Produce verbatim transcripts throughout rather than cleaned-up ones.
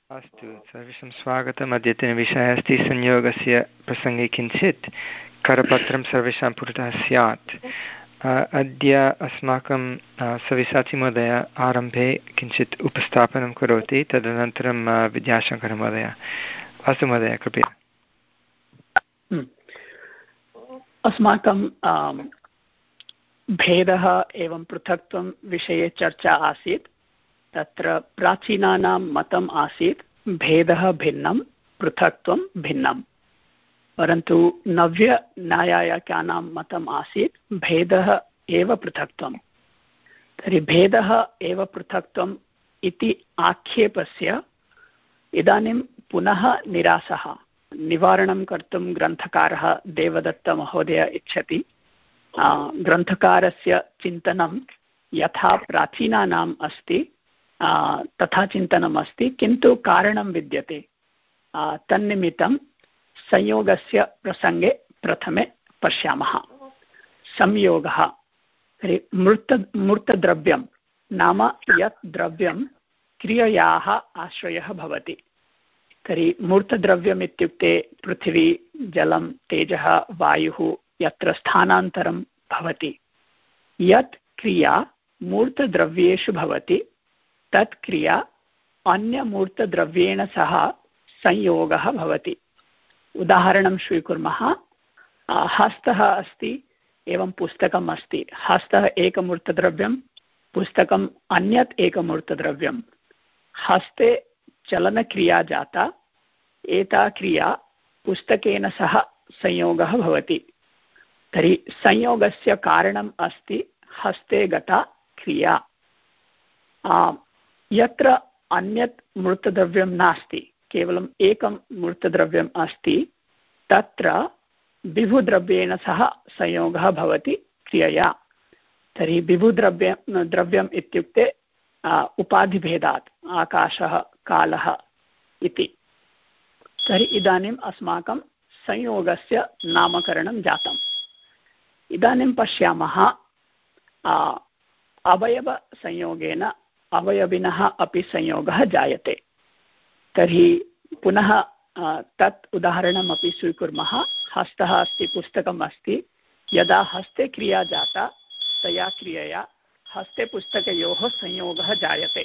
अस्तु, सर्वेषां स्वागतम्। अद्यतनविषयः अस्ति संयोगस्य प्रसङ्गे किञ्चित् करपत्रं सर्वेषां पुरतः स्यात्। अद्य अस्माकं सव्यसाचीमहोदय आरम्भे किञ्चित् उपस्थापनं करोति, तदनन्तरं विद्याशङ्करमहोदय। अस्तु महोदय, कृपया। अस्माकं भेदः एवं पृथक्त्वं विषये चर्चा आसीत्। तत्र प्राचीनानां मतम् आसीत् भेदः भिन्नं, पृथक्त्वं भिन्नं, परन्तु नव्यन्यायायिकानां मतम् आसीत् भेदः एव पृथक्त्वं। तर्हि भेदः एव पृथक्त्वम् इति आक्षेपस्य इदानीं पुनः निरासः निवारणं कर्तुं ग्रन्थकारः देवदत्तमहोदय इच्छति। ग्रन्थकारस्य चिन्तनं यथा प्राचीनानाम् अस्ति तथा चिन्तनम् अस्ति, किन्तु कारणं विद्यते। तन्निमित्तं संयोगस्य प्रसङ्गे प्रथमे पश्यामः। संयोगः तर्हि मूर्त मूर्तद्रव्यं नाम यत् द्रव्यं क्रिययाः आश्रयः भवति। तर्हि मूर्तद्रव्यम् इत्युक्ते पृथिवी, जलं, तेजः, वायुः, यत्र स्थानान्तरं भवति। यत् क्रिया मूर्तद्रव्येषु भवति तत् क्रिया अन्यमूर्तद्रव्येण सह संयोगः भवति। उदाहरणं स्वीकुर्मः। हस्तः अस्ति एवं पुस्तकम् अस्ति। हस्तः एकमूर्तद्रव्यं, पुस्तकम् अन्यत् एकमूर्तद्रव्यं। हस्ते चलनक्रिया जाता, एता क्रिया पुस्तकेन सह संयोगः भवति। तर्हि संयोगस्य कारणम् अस्ति हस्ते गता क्रिया। यत्र अन्यत् मूर्तद्रव्यं नास्ति, केवलम् एकं मूर्तद्रव्यम् अस्ति, तत्र विभुद्रव्येण सह संयोगः भवति क्रियया। तर्हि विभुद्रव्य द्रव्यम् इत्युक्ते उपाधिभेदात्, आकाशः, कालः इति। तर्हि इदानीम् अस्माकं संयोगस्य नामकरणं जातम्। इदानीं पश्यामः अवयवसंयोगेन अवयविनः अपि संयोगः जायते। तर्हि पुनः तत् उदाहरणमपि स्वीकुर्मः। हस्तः अस्ति, पुस्तकम् अस्ति। यदा हस्ते क्रिया जाता, तया क्रियया हस्ते पुस्तकयोः संयोगः जायते।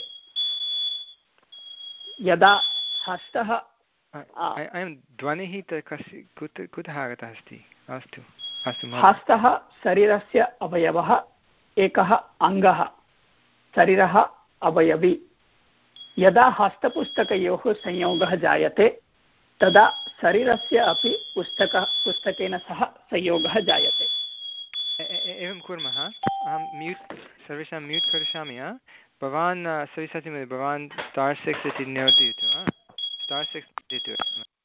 यदा हस्तः अयं ध्वनिः कुतः आगतः अस्ति? अस्तु अस्तु। हस्तः शरीरस्य अवयवः, एकः अङ्गः, शरीरः अवयवी। यदा हस्तपुस्तकयोः संयोगः जायते तदा शरीरस्य अपि पुस्तक पुस्तकेन सह संयोगः जायते। एवं कुर्मः। अहं म्यूट् सर्वेषां म्यूट् करिष्यामि। भवान् सविसाचिमहोदय, भवान् स्टार् सिक्स् इति नोदयतु। स्टार् सिक्स् नोदयतु।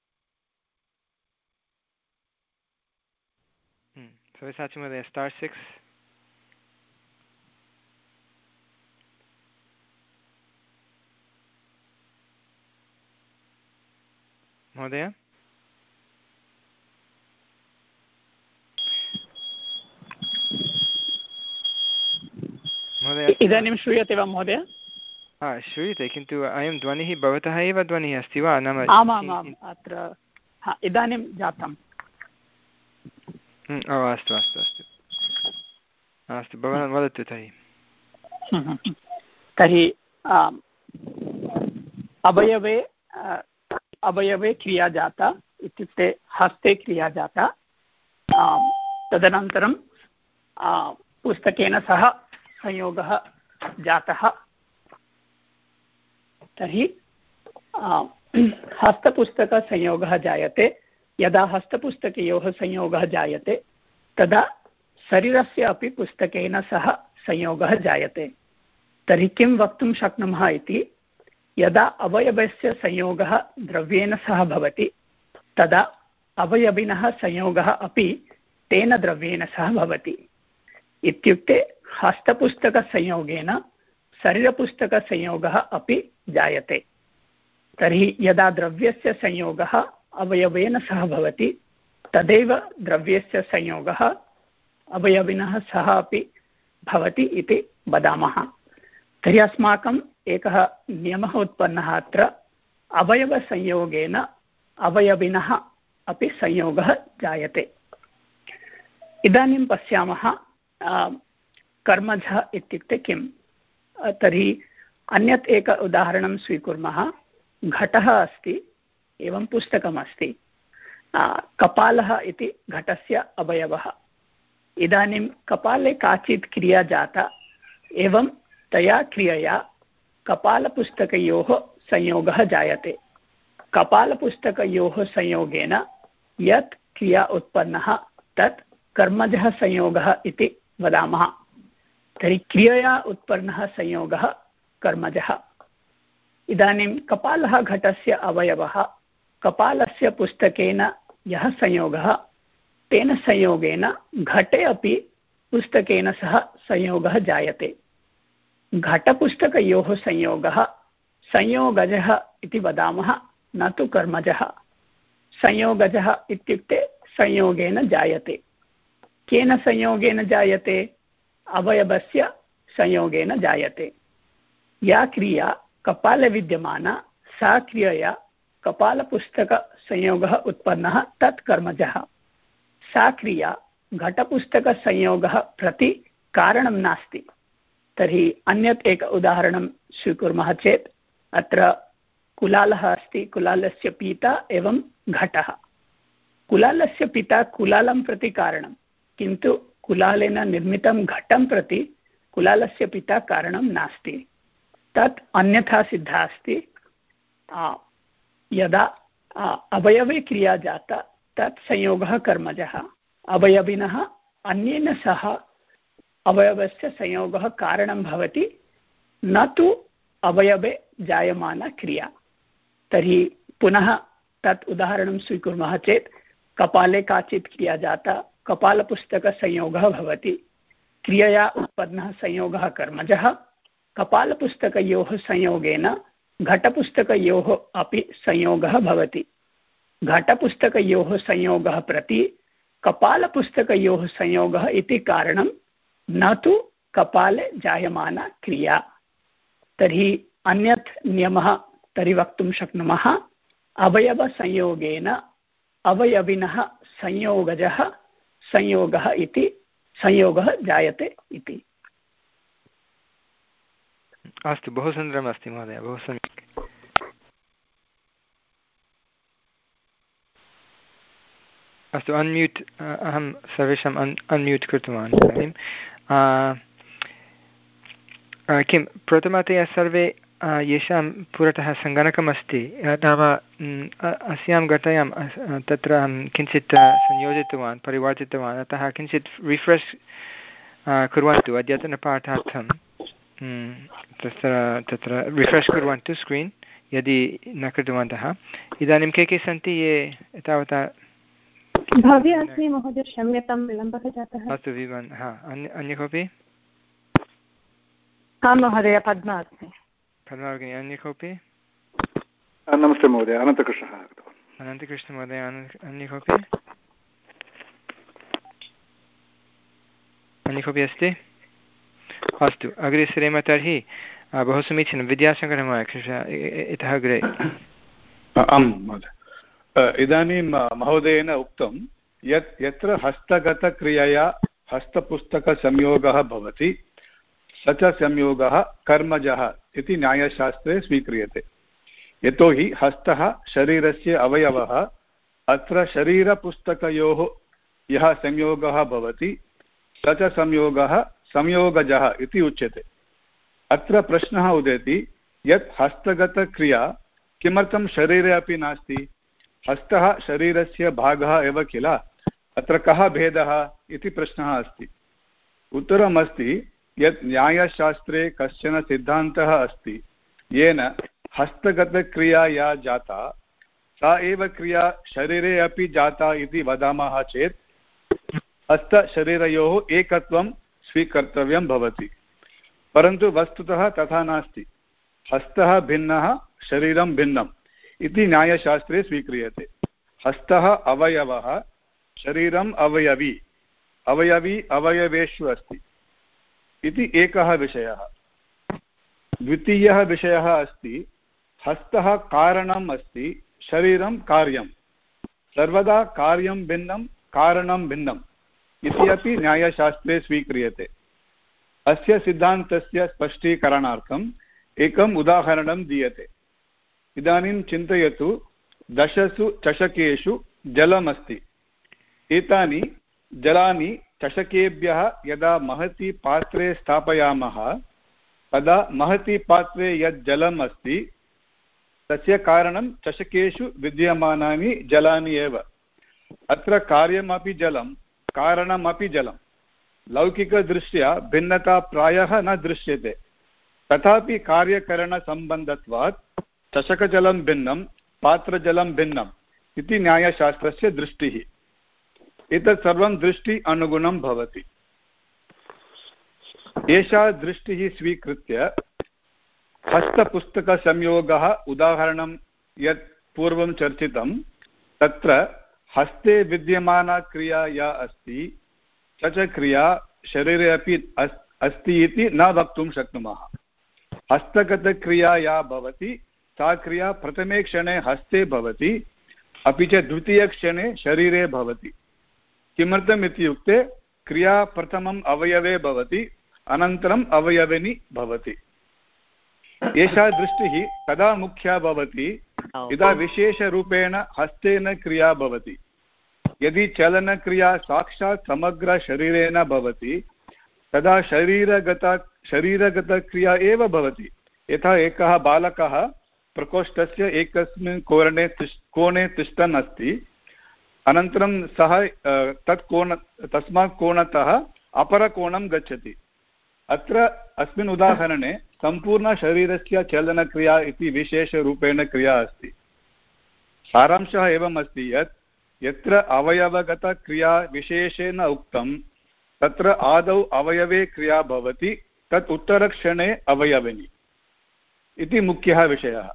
सविसाचिमहोदय, स्टार् सिक्स्। महोदय, इदानीं श्रूयते वा महोदय? हा, श्रूयते, किन्तु अयं ध्वनिः भवतः एव ध्वनिः अस्ति वा? नाम आमामाम्, अत्र इदानीं जातम्। अस्तु अस्तु अस्तु अस्तु, भवान् वदतु तर्हि। तर्हि अवयवे अवयवे क्रिया जाता, इत्युक्ते हस्ते क्रिया जाता। तदनन्तरं पुस्तकेन सह संयोगः जातः। तर्हि हस्तपुस्तकसंयोगः जायते। यदा हस्तपुस्तकयोः संयोगः जायते तदा शरीरस्य अपि पुस्तकेन सह संयोगः जायते। तर्हि किं वक्तुं शक्नुमः इति, यदा अवयवस्य संयोगः द्रव्येण सह भवति तदा अवयविनः संयोगः अपि तेन द्रव्येण सह भवति। इत्युक्ते हस्तपुस्तकसंयोगेन शरीरपुस्तकसंयोगः अपि जायते। तर्हि यदा द्रव्यस्य संयोगः अवयवेन सह भवति तदेव द्रव्यस्य संयोगः अवयविनः सह अपि भवति इति वदामः। तर्हि अस्माकम् एकः नियमः उत्पन्नः अत्र, अवयवसंयोगेन अवयविनः अपि संयोगः जायते। इदानीं पश्यामः कर्मजः इत्युक्ते किं। तर्हि अन्यत् एक उदाहरणं स्वीकुर्मः। घटः अस्ति, एवं पुस्तकमस्ति। कपालः इति घटस्य अवयवः। इदानीं कपाले काचित् क्रिया जाता, एवं तया क्रियया कपालपुस्तकयोः संयोगः जायते। कपालपुस्तकयोः संयोगेन यत् क्रिया उत्पन्नः तत् कर्मजः संयोगः इति वदामः। तर्हि क्रियया उत्पन्नः संयोगः कर्मजः। इदानीं कपालः घटस्य अवयवः, कपालस्य पुस्तकेन यः संयोगः, तेन संयोगेन घटे अपि पुस्तकेन सह संयोगः जायते। घटपुस्तकयोः संयोगः संयोगजः इति वदामः, न तु कर्मजः। संयोगजः इत्युक्ते संयोगेन जायते। केन संयोगेन जायते? अवयवस्य संयोगेन जायते। या क्रिया कपाले विद्यमाना सा क्रियया कपालपुस्तकसंयोगः उत्पन्नः तत् कर्मजः। सा क्रिया घटपुस्तकसंयोगः प्रति कारणं नास्ति। तर्हि अन्यत् एक उदाहरणं स्वीकुर्मः चेत् अत्र कुलालः अस्ति, कुलालस्य पिता एवं घटः। कुलालस्य पिता कुलालं प्रति कारणं, किन्तु कुलालेन निर्मितं घटं प्रति कुलालस्य पिता कारणं नास्ति। तत् अन्यथा सिद्धा अस्ति। यदा अवयवे क्रिया जाता तत् संयोगः कर्मजः। अवयविनः अन्येन सह अवयवस्य संयोगः कारणं भवति, न तु अवयवे जायमाना क्रिया। तर्हि पुनः तत् उदाहरणं स्वीकुर्मः चेत् कपाले काचित् क्रिया जाता, कपालपुस्तकसंयोगः भवति। क्रियया उत्पन्नः संयोगः कर्मजः। कपालपुस्तकयोः संयोगेन घटपुस्तकयोः अपि संयोगः भवति। घटपुस्तकयोः संयोगः प्रति कपालपुस्तकयोः संयोगः इति कारणं, न तु कपाले जायमाना क्रिया। तर्हि अन्यत् नियमः तर्हि वक्तुं शक्नुमः, अवयवसंयोगेन अवयविनः संयोगजः संयोगः इति संयोगः जायते इति। अस्तु, बहु सुन्दरम् अस्ति महोदय, बहु सम्यक्। अस्तु, अन्म्यूट्, अहं सर्वेषाम् अन् अन्म्यूट् कृतवान् इदानीं। किं प्रथमतया सर्वे येषां पुरतः सङ्गणकमस्ति, नाम अस्यां घटयां तत्र अहं किञ्चित् संयोजितवान्, परिवर्तितवान्, अतः किञ्चित् रिफ्रेश् कुर्वन्तु अद्यतनपाठार्थं। तत्र तत्र रिफ्रेश् कुर्वन्तु स्क्रीन् यदि न कृतवन्तः। इदानीं के के सन्ति ये एतावता? भव्य अस्मि महोदय, क्षम्यतां विलम्बः जातः। अस्तु विवान्, हा, अन्य अन्य कोऽपि? आं महोदय, पद्मा अस्मि। पद्मा भगिनी, अन्य कोऽपि? नमस्ते महोदय, अनन्तकृष्णः। अनन्तकृष्णमहोदय, अन्य कोऽपि? अन्य कोऽपि अस्ति? अस्तु, अग्रे सरेम तर्हि। बहु समीचीनं, विद्याशङ्करमहोदय, इतः अग्रे। आं महोदय, इदानीं महोदयेन उक्तं यत् यत्र हस्तगतक्रियया हस्तपुस्तकसंयोगः भवति स च संयोगः कर्मजः इति न्यायशास्त्रे स्वीक्रियते। यतोहि हस्तः शरीरस्य अवयवः, अत्र शरीरपुस्तकयोः यः संयोगः भवति स च संयोगः संयोगजः इति उच्यते। अत्र प्रश्नः उदेति यत् हस्तगतक्रिया किमर्थं शरीरे अपि नास्ति? हस्तः शरीरस्य भागः एव किल, अत्र कः भेदः इति प्रश्नः अस्ति। उत्तरमस्ति यत् न्यायशास्त्रे कश्चन सिद्धान्तः अस्ति येन हस्तगतक्रिया या जाता सा एव क्रिया शरीरे अपि जाता इति वदामः चेत् हस्तशरीरयोः एकत्वं स्वीकर्तव्यं भवति। परन्तु वस्तुतः तथा नास्ति। हस्तः भिन्नः, शरीरं भिन्नम् इति न्यायशास्त्रे स्वीक्रियते। हस्तः अवयवः, शरीरम् अवयवी, अवयवी अवयवेषु अस्ति इति एकः विषयः। द्वितीयः विषयः अस्ति हस्तः कारणम् अस्ति, शरीरं कार्यं। सर्वदा कार्यं भिन्नं कारणं भिन्नम् इति अपि न्यायशास्त्रे स्वीक्रियते। अस्य सिद्धान्तस्य स्पष्टीकरणार्थम् एकम् उदाहरणं दीयते। इदानीं चिन्तयतु, दशसु चषकेषु जलमस्ति। एतानि जलानि चषकेभ्यः यदा महति पात्रे स्थापयामः तदा महति पात्रे यत् जलम् अस्ति तस्य कारणं चषकेषु विद्यमानानि जलानि एव। अत्र कार्यमपि जलं कारणमपि जलं। लौकिकदृष्ट्या भिन्नता प्रायः न दृश्यते, तथापि कार्यकरणसम्बन्धत्वात् चषकजलं भिन्नं पात्रजलं भिन्नम् इति न्यायशास्त्रस्य दृष्टिः। एतत् सर्वं दृष्टि अनुगुणं भवति। एषा दृष्टिः स्वीकृत्य हस्तपुस्तकसंयोगः उदाहरणं यत् पूर्वं चर्चितं तत्र हस्ते विद्यमाना क्रिया या अस्ति स च क्रिया शरीरे अपि अस्ति इति न वक्तुं शक्नुमः। हस्तगतक्रिया या भवति सा क्रिया प्रथमे क्षणे हस्ते भवति, अपि च द्वितीयक्षणे शरीरे भवति। किमर्थम् इत्युक्ते क्रिया प्रथमम् अवयवे भवति, अनन्तरम् अवयविनी भवति। एषा दृष्टिः तदा मुख्या भवति यदा विशेषरूपेण हस्तेन क्रिया भवति। यदि चलनक्रिया साक्षात् समग्रशरीरेण भवति तदा शरीरगता शरीरगतक्रिया एव भवति। यथा एकः बालकः प्रकोष्ठस्य एकस्मिन् कोणे तिष्ठ कोणे तिष्ठन् अस्ति, अनन्तरं सः तत् कोण तस्मात् कोणतः अपरकोणं गच्छति। अत्र अस्मिन् उदाहरणे सम्पूर्णशरीरस्य चलनक्रिया इति विशेषरूपेण क्रिया अस्ति। सारांशः एवम् अस्ति यत् यत्र अवयवगतक्रिया विशेषेण उक्तं तत्र आदौ अवयवे क्रिया भवति, तत् उत्तरक्षणे अवयविनी इति मुख्यः विषयः।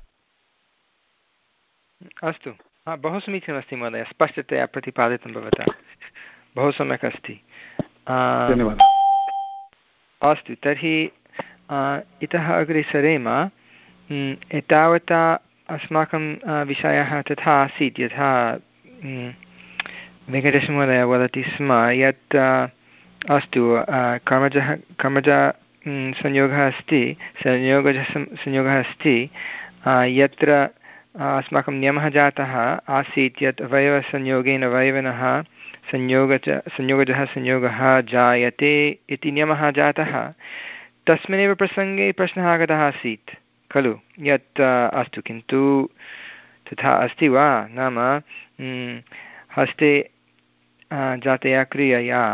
अस्तु, बहु समीचीनमस्ति महोदय, स्पष्टतया प्रतिपादितं भवता, बहु सम्यक् अस्ति। धन्यवादः। अस्तु, तर्हि इतः अग्रे सरेम। एतावता अस्माकं विषयः तथा आसीत् यथा वेङ्कटेशमहोदय वदति स्म यत् अस्तु कर्मजः कर्मज संयोगः अस्ति संयोगजः संयोगः अस्ति यत्र अस्माकं नियमः जातः आसीत् यत् अवयवसंयोगेन अवयविनः संयोगज संयोगजः संयोगः जायते इति नियमः जातः। तस्मिन्नेव प्रसङ्गे प्रश्नः आगतः आसीत् खलु यत् अस्तु किन्तु तथा अस्ति वा, नाम हस्ते जातया क्रियया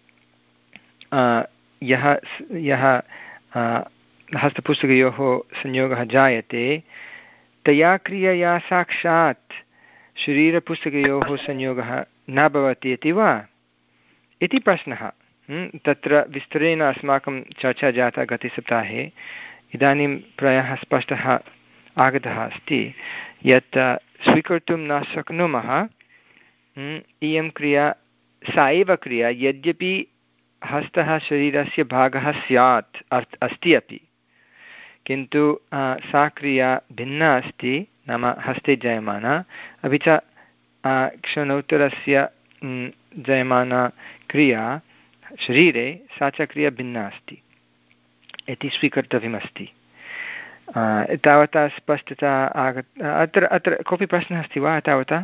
यः यः हस्तपुस्तकयोः संयोगः जायते तया क्रियया साक्षात् शरीरपुस्तकयोः संयोगः न भवति इति वा इति प्रश्नः। तत्र विस्तरेण अस्माकं चर्चा जाता गतसप्ताहे। इदानीं प्रायः स्पष्टः आगतः अस्ति यत् स्वीकर्तुं न शक्नुमः इयं क्रिया सा एव क्रिया यद्यपि हस्तः शरीरस्य भागः स्यात् अस्ति अपि, किन्तु सा क्रिया भिन्ना अस्ति, नाम हस्ते जायमाना, अपि च क्षणोत्तरस्य जायमाना क्रिया शरीरे सा च क्रिया भिन्ना अस्ति इति स्वीकर्तव्यमस्ति। तावता स्पष्टता आगत। अत्र अत्र कोऽपि प्रश्नः अस्ति वा तावता,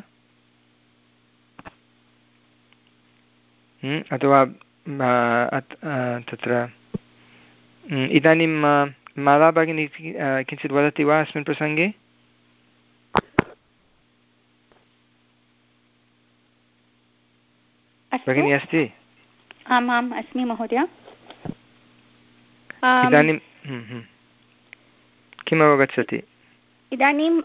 अथवा तत्र इदानीं माला भगिनी किञ्चित् वदति वा अस्मिन् प्रसङ्गे? भगिनी अस्ति? आम् आम् अस्मि महोदय। इदानीं किम् अवगच्छति? इदानीम्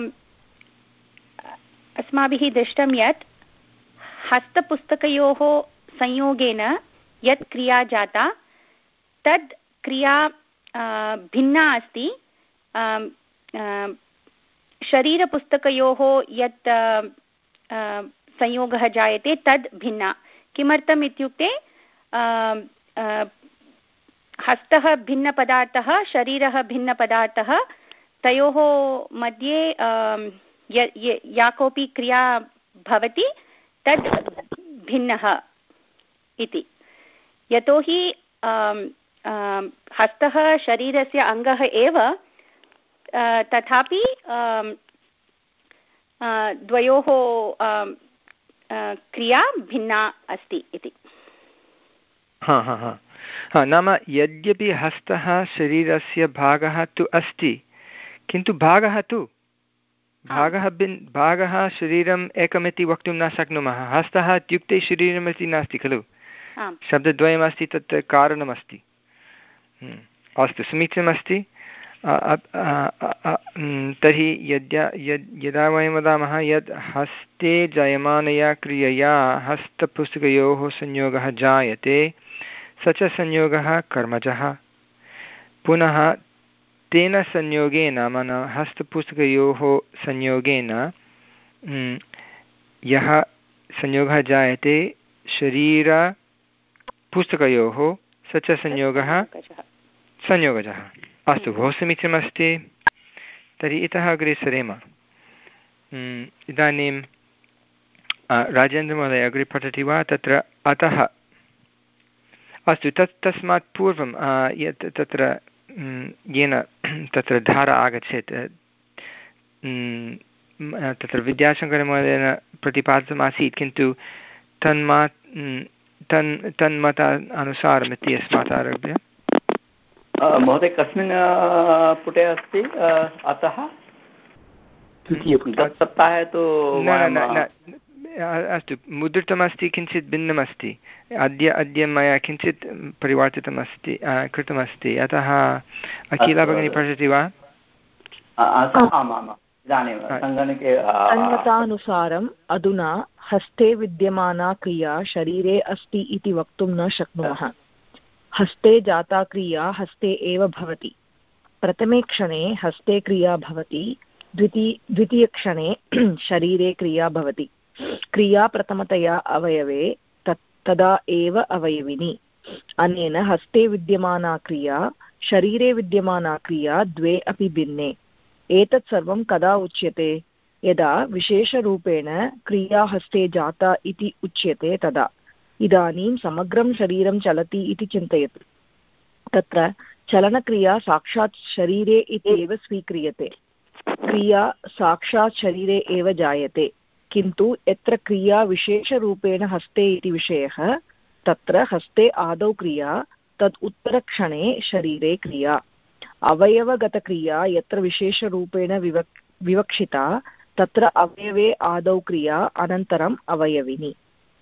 अस्माभिः दृष्टं यत् हस्तपुस्तकयोः संयोगेन यत् क्रिया जाता तद् क्रिया भिन्ना अस्ति शरीरपुस्तकयोः यत् संयोगः जायते तद् भिन्ना। किमर्थम् इत्युक्ते हस्तः भिन्नपदार्थः, शरीरः भिन्नपदार्थः, तयोः मध्ये या कोऽपि क्रिया भवति तद् भिन्नः इति। यतोहि हस्तः शरीरस्य अङ्गः एव, तथापि द्वयोः क्रिया भिन्ना अस्ति इति। हा हा हा हा नाम यद्यपि हस्तः शरीरस्य भागः तु अस्ति, किन्तु भागः तु भागः भिन् भागः शरीरम् एकमिति वक्तुं न शक्नुमः। हस्तः इत्युक्ते शरीरमिति नास्ति खलु, शब्दद्वयमस्ति, तत्र कारणमस्ति। अस्तु, समीचीनमस्ति। तर्हि यद्य यद् यदा वयं वदामः यद् हस्ते जायमानया क्रियया हस्तपुस्तकयोः संयोगः जायते स च संयोगः कर्मजः। पुनः तेन संयोगेन मन हस्तपुस्तकयोः संयोगेन यः संयोगः जायते शरीरपुस्तकयोः स च संयोगः संयोगजः। अस्तु, बहु समीचीनमस्ति। तर्हि इतः अग्रे सरेम। इदानीं राजेन्द्रमहोदय अग्रे पठति वा? तत्र अतः, अस्तु, तत् तस्मात् पूर्वं यत् तत्र येन तत्र धारा आगच्छेत् तत्र विद्याशङ्करमहोदयेन प्रतिपादितमासीत्, किन्तु तन्मा तन् तन्मत अनुसारमिति अस्मात् आरभ्य। महोदय कस्मिन् पुटे अस्ति अतः? सप्ताहे तु अस्तु, मुद्रितमस्ति, किञ्चित् भिन्नमस्ति। अद्य अद्य मया किञ्चित् परिवर्तितमस्ति कृतमस्ति, अतः अखिला भगिनी पठति वा? तन्मतानुसारम् अधुना हस्ते विद्यमाना क्रिया शरीरे अस्ति इति वक्तुं न शक्नुमः। हस्ते जाता क्रिया हस्ते एव भवति। प्रथमे क्षणे हस्ते क्रिया भवति, द्वितीय द्वितीयक्षणे शरीरे क्रिया भवति। क्रिया प्रथमतया अवयवे तत् तदा एव अवयविनी। अनेन हस्ते विद्यमाना क्रिया शरीरे विद्यमाना क्रिया द्वे अपि भिन्ने। एतत् सर्वं कदा उच्यते? यदा विशेषरूपेण क्रिया हस्ते जाता इति उच्यते तदा। इदानीं समग्रं शरीरं चलति इति चिन्तयतु। तत्र चलनक्रिया साक्षात् शरीरे इत्येव स्वीक्रियते। क्रिया साक्षात् शरीरे एव जायते, किन्तु यत्र क्रिया विशेषरूपेण हस्ते इति विषयः, तत्र हस्ते आदौ क्रिया, तद् उत्तरक्षणे शरीरे क्रिया। अवयवगतक्रिया यत्र विशेषरूपेण विवक् विवक्षिता तत्र अवयवे आदौ क्रिया, अनन्तरम् अवयविनी।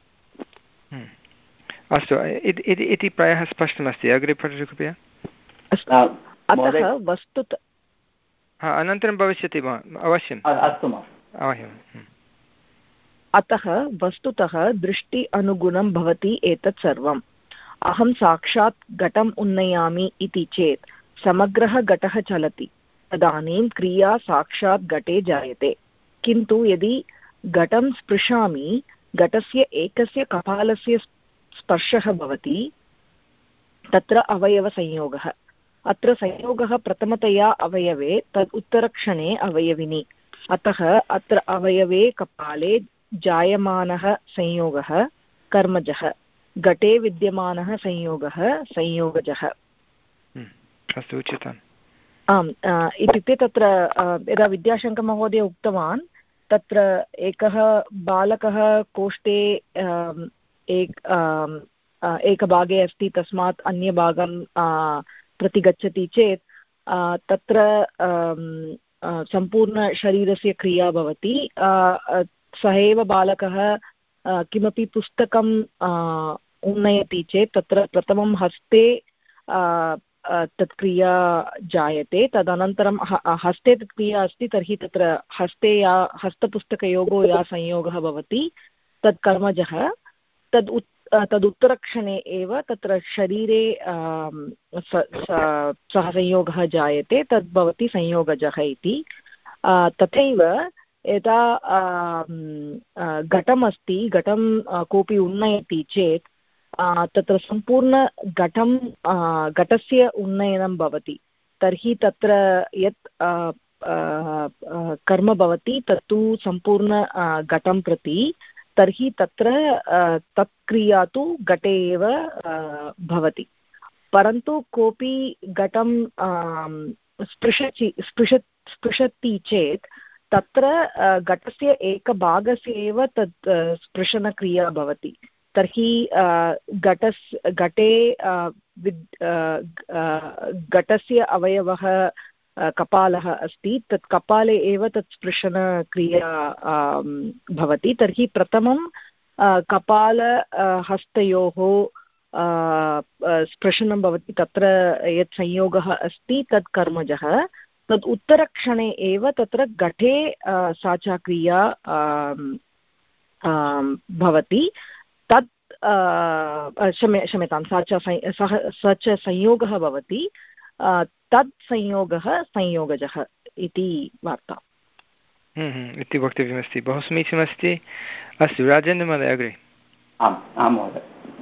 अस्तु, इति प्रायः स्पष्टमस्ति। अग्रे पठतु कृपया। अतः वस्तुतः अनन्तरं भविष्यति वा? अवश्यम्, अवश्यम्। अतः वस्तुतः दृष्टि अनुगुणं भवति एतत् सर्वम्। अहं साक्षात् घटम् उन्नयामि इति चेत् समग्रः घटः चलति, तदानीं क्रिया साक्षात् घटे जायते। किन्तु यदि घटं स्पृशामि, घटस्य एकस्य कपालस्य स्पर्शः भवति, तत्र अवयवसंयोगः। अत्र संयोगः प्रथमतया अवयवे, तद् उत्तरक्षणे अवयविनी। अतः अत्र अवयवे कपाले जायमानः संयोगः कर्मजः, घटे विद्यमानः संयोगः संयोगजः। अस्तु, उच्यताम्। आम्, इत्युक्ते तत्र यदा विद्याशङ्करमहोदय उक्तवान्, तत्र एकः बालकः कोष्ठे एक एकभागे अस्ति, तस्मात् अन्यभागं प्रति गच्छति चेत् तत्र सम्पूर्णशरीरस्य क्रिया भवति। सः एव बालकः किमपि पुस्तकम् उन्नयति चेत् तत्र प्रथमं हस्ते तत् क्रिया जायते, तदनन्तरं हस्ते तत् क्रिया अस्ति तर्हि तत्र हस्ते या हस्तपुस्तकयोगो या संयोगः भवति तत् कर्मजः। तद् उत् तदुत्तरक्षणे एव तत्र शरीरे सः संयोगः जायते, तद् भवति संयोगजः इति। तथैव यदा घटमस्ति, घटं कोऽपि उन्नयति चेत् तत्र सम्पूर्णघटं घटस्य उन्नयनं भवति। तर्हि तत्र यत् कर्म भवति तत्तु सम्पूर्ण घटं प्रति, तर्हि तत्र तत् क्रिया तु घटे एव भवति। परन्तु कोऽपि घटं स्पृशति स्पृश स्पृशति चेत् तत्र घटस्य एकभागस्य एव तत् स्पृशनक्रिया भवति। तर्हि घटस् घटे विद् घटस्य अवयवः कपालः अस्ति, तत् कपाले एव तत् स्पृशनक्रिया भवति। तर्हि प्रथमं कपाल हस्तयोः स्पृशनं भवति, तत्र यत् संयोगः अस्ति तत् कर्मजः। तद् उत्तरक्षणे एव तत्र घटे सा च क्रिया भवति। तत् क्षम्य क्षम्यतां सा च सः स च संयोगः भवति, तत् संयोगः संयोगजः इति वार्ता इति वक्तव्यमस्ति। बहु समीचीनमस्ति। अस्तु, राजेन्द्रमहोदय अग्रे। आम् आं महोदय।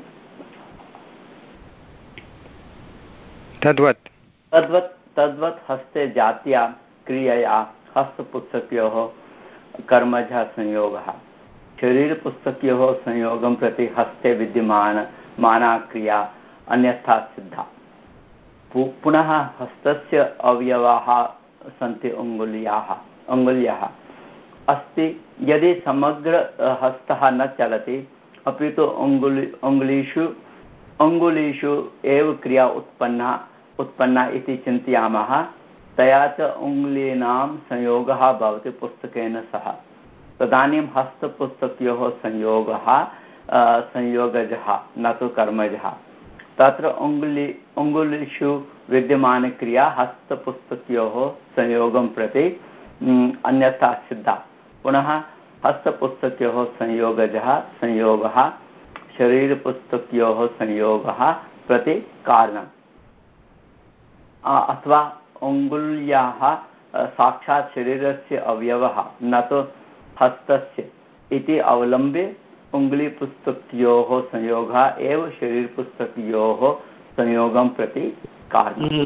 तद्वत् तद्वत् तद्वत् हस्ते जात्या क्रियया हस्तपुस्तकयोः कर्मजः संयोगः शरीरपुस्तकयोः संयोगं प्रति हस्ते विद्यमान माना क्रिया अन्यथा सिद्धा। पुनः हस्तस्य अवयवाः सन्ति अङ्गुल्याः अङ्गुल्याः अस्ति। यदि समग्र हस्तः न चलति अपि तु अङ्गुलि अङ्गुलीषु अङ्गुलीषु एव क्रिया उत्पन्ना उत्पन्ना इति चिन्तयामः, तया च अङ्गुलीनां संयोगः भवति पुस्तकेन सह। तदानीं हस्तपुस्तकयोः संयोगः संयोगजः न तु कर्मजः। तत्र अङ्गुली अङ्गुलीषु विद्यमानक्रिया हस्तपुस्तकयोः संयोगं प्रति अन्यथा सिद्धा। पुनः हस्तपुस्तकयोः संयोगजः संयोगः शरीरपुस्तकयोः संयोगः प्रति कारणम्। अथवा अङ्गुल्याः साक्षात् शरीरस्य अवयवः न तु हस्तस्य इति अवलम्ब्य अङ्गुलीपुस्तकयोः संयोगः एव शरीरपुस्तकयोः संयोगं प्रति कारणम्।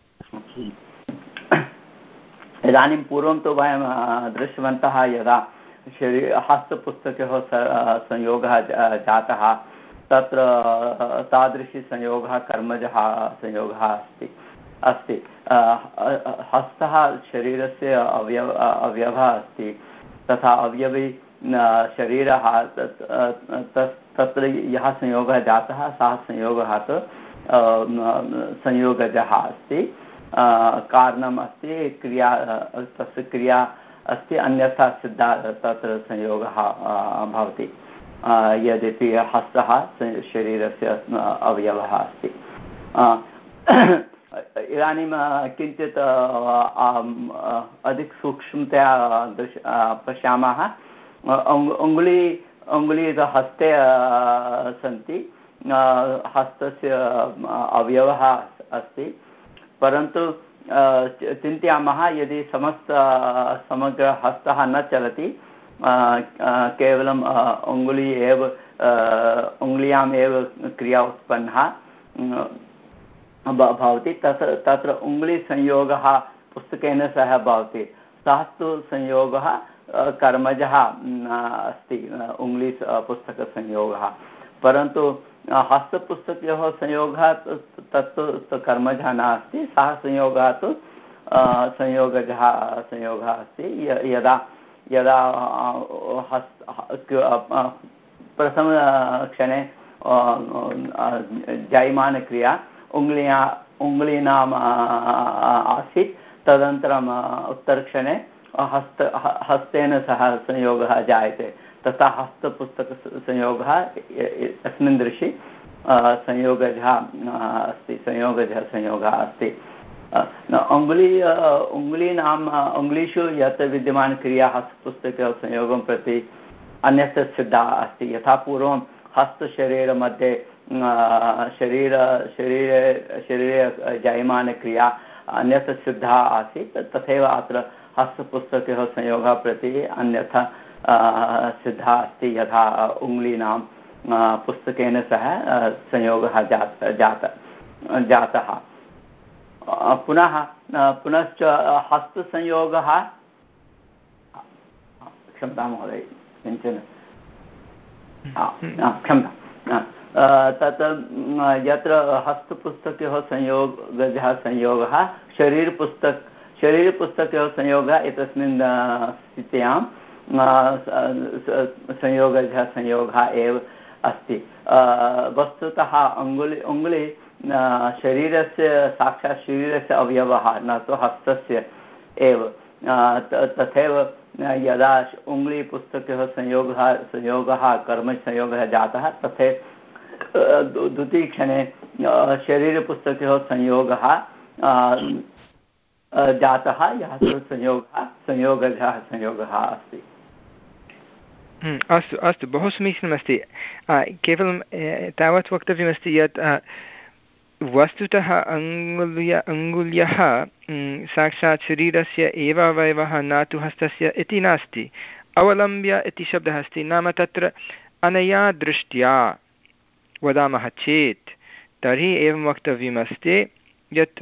इदानीं पूर्वं तु वयं दृष्टवन्तः यदा शरीर हस्तपुस्तकयोः संयोगः जातः तत्र तादृशी संयोगः कर्मजः संयोगः अस्ति अस्ति हस्तः शरीरस्य अवयव अवयवः अस्ति, तथा अवयवी शरीरः तत्र यः संयोगः जातः सः संयोगः तु संयोगजः अस्ति, कारणम् अस्ति, क्रिया तस्य क्रिया अस्ति, अन्यथा सिद्धा तत्र संयोगः भवति यद्यपि हस्तः शरीरस्य अवयवः अस्ति। इदानीं किञ्चित् अधिक सूक्ष्मतया दृश् पश्यामः। अङ्गुली अङ्गुली हस्ते सन्ति, हस्तस्य अवयवः अस्ति, परन्तु चिन्तयामः यदि समस्त समग्र हस्तः न चलति, केवलम् अङ्गुली एव अङ्गुल्याम् एव क्रिया उत्पन्ना भवति, तत्र तत्र अङ्गुलीसंयोगः पुस्तकेन सह भवति। सः तु संयोगः कर्मजः अस्ति, अङ्गुली पुस्तकसंयोगः, परन्तु हस्तपुस्तकयोः संयोगः तत्तु कर्मजः नास्ति, सः संयोगः तु संयोगजः संयोगः अस्ति। यदा यदा हस्त प्रथमक्षणे जायमानक्रिया उङ्गल्या उङ्गलीनाम् आसीत्, तदनन्तरम् उत्तरक्षणे हस्त हस्तेन सह संयोगः जायते, तथा हस्तपुस्तकसंयोगः अस्मिन् दृशि संयोगजः अस्ति, संयोगजः संयोगः अस्ति। अङ्गुली उङ्गलीनाम् अङ्गुलीषु यत् विद्यमानक्रिया हस्तपुस्तकयोः संयोगं प्रति अन्यत्र सिद्धा अस्ति। यथा पूर्वं हस्तशरीरमध्ये शरीर शरीरे शरीरे जायमानक्रिया अन्यथा सिद्धा आसीत्, तथैव अत्र हस्तपुस्तकयोः संयोगः प्रति अन्यथा सिद्धा अस्ति, यथा उङ्गलीनां पुस्तकेन सह संयोगः जात जात जातः। पुनः पुनश्च हस्तसंयोगः क्षम्यतां महोदय किञ्चन क्षम्यतां तत् यत्र हस्तपुस्तकयोः संयोगः संयोगः शरीरपुस्तक शरीरपुस्तकयोः संयोगः एतस्मिन् स्थित्यां संयोगः संयोगः एव अस्ति। वस्तुतः अङ्गुलि अङ्गुली शरीरस्य साक्षात् शरीरस्य अवयवः न तु हस्तस्य एव। तथैव यदा उङ्गलीपुस्तकयोः संयोगः संयोगः कर्मसंयोगः जातः तथैव द्वितीयक्षणे शरीरपुस्तकयोः संयोगः जातः यः संयोगः संयोगः संयोगः अस्ति। अस्तु अस्तु बहु समीचीनमस्ति। केवलं तावत् वक्तव्यमस्ति यत् वस्तुतः अङ्गुल्य अङ्गुल्यः साक्षात् शरीरस्य एव अवयवः न तु हस्तस्य इति नास्ति। अवलम्ब्य इति शब्दः अस्ति, नाम तत्र अनया दृष्ट्या वदामः चेत् तर्हि एवं वक्तव्यमस्ति यत्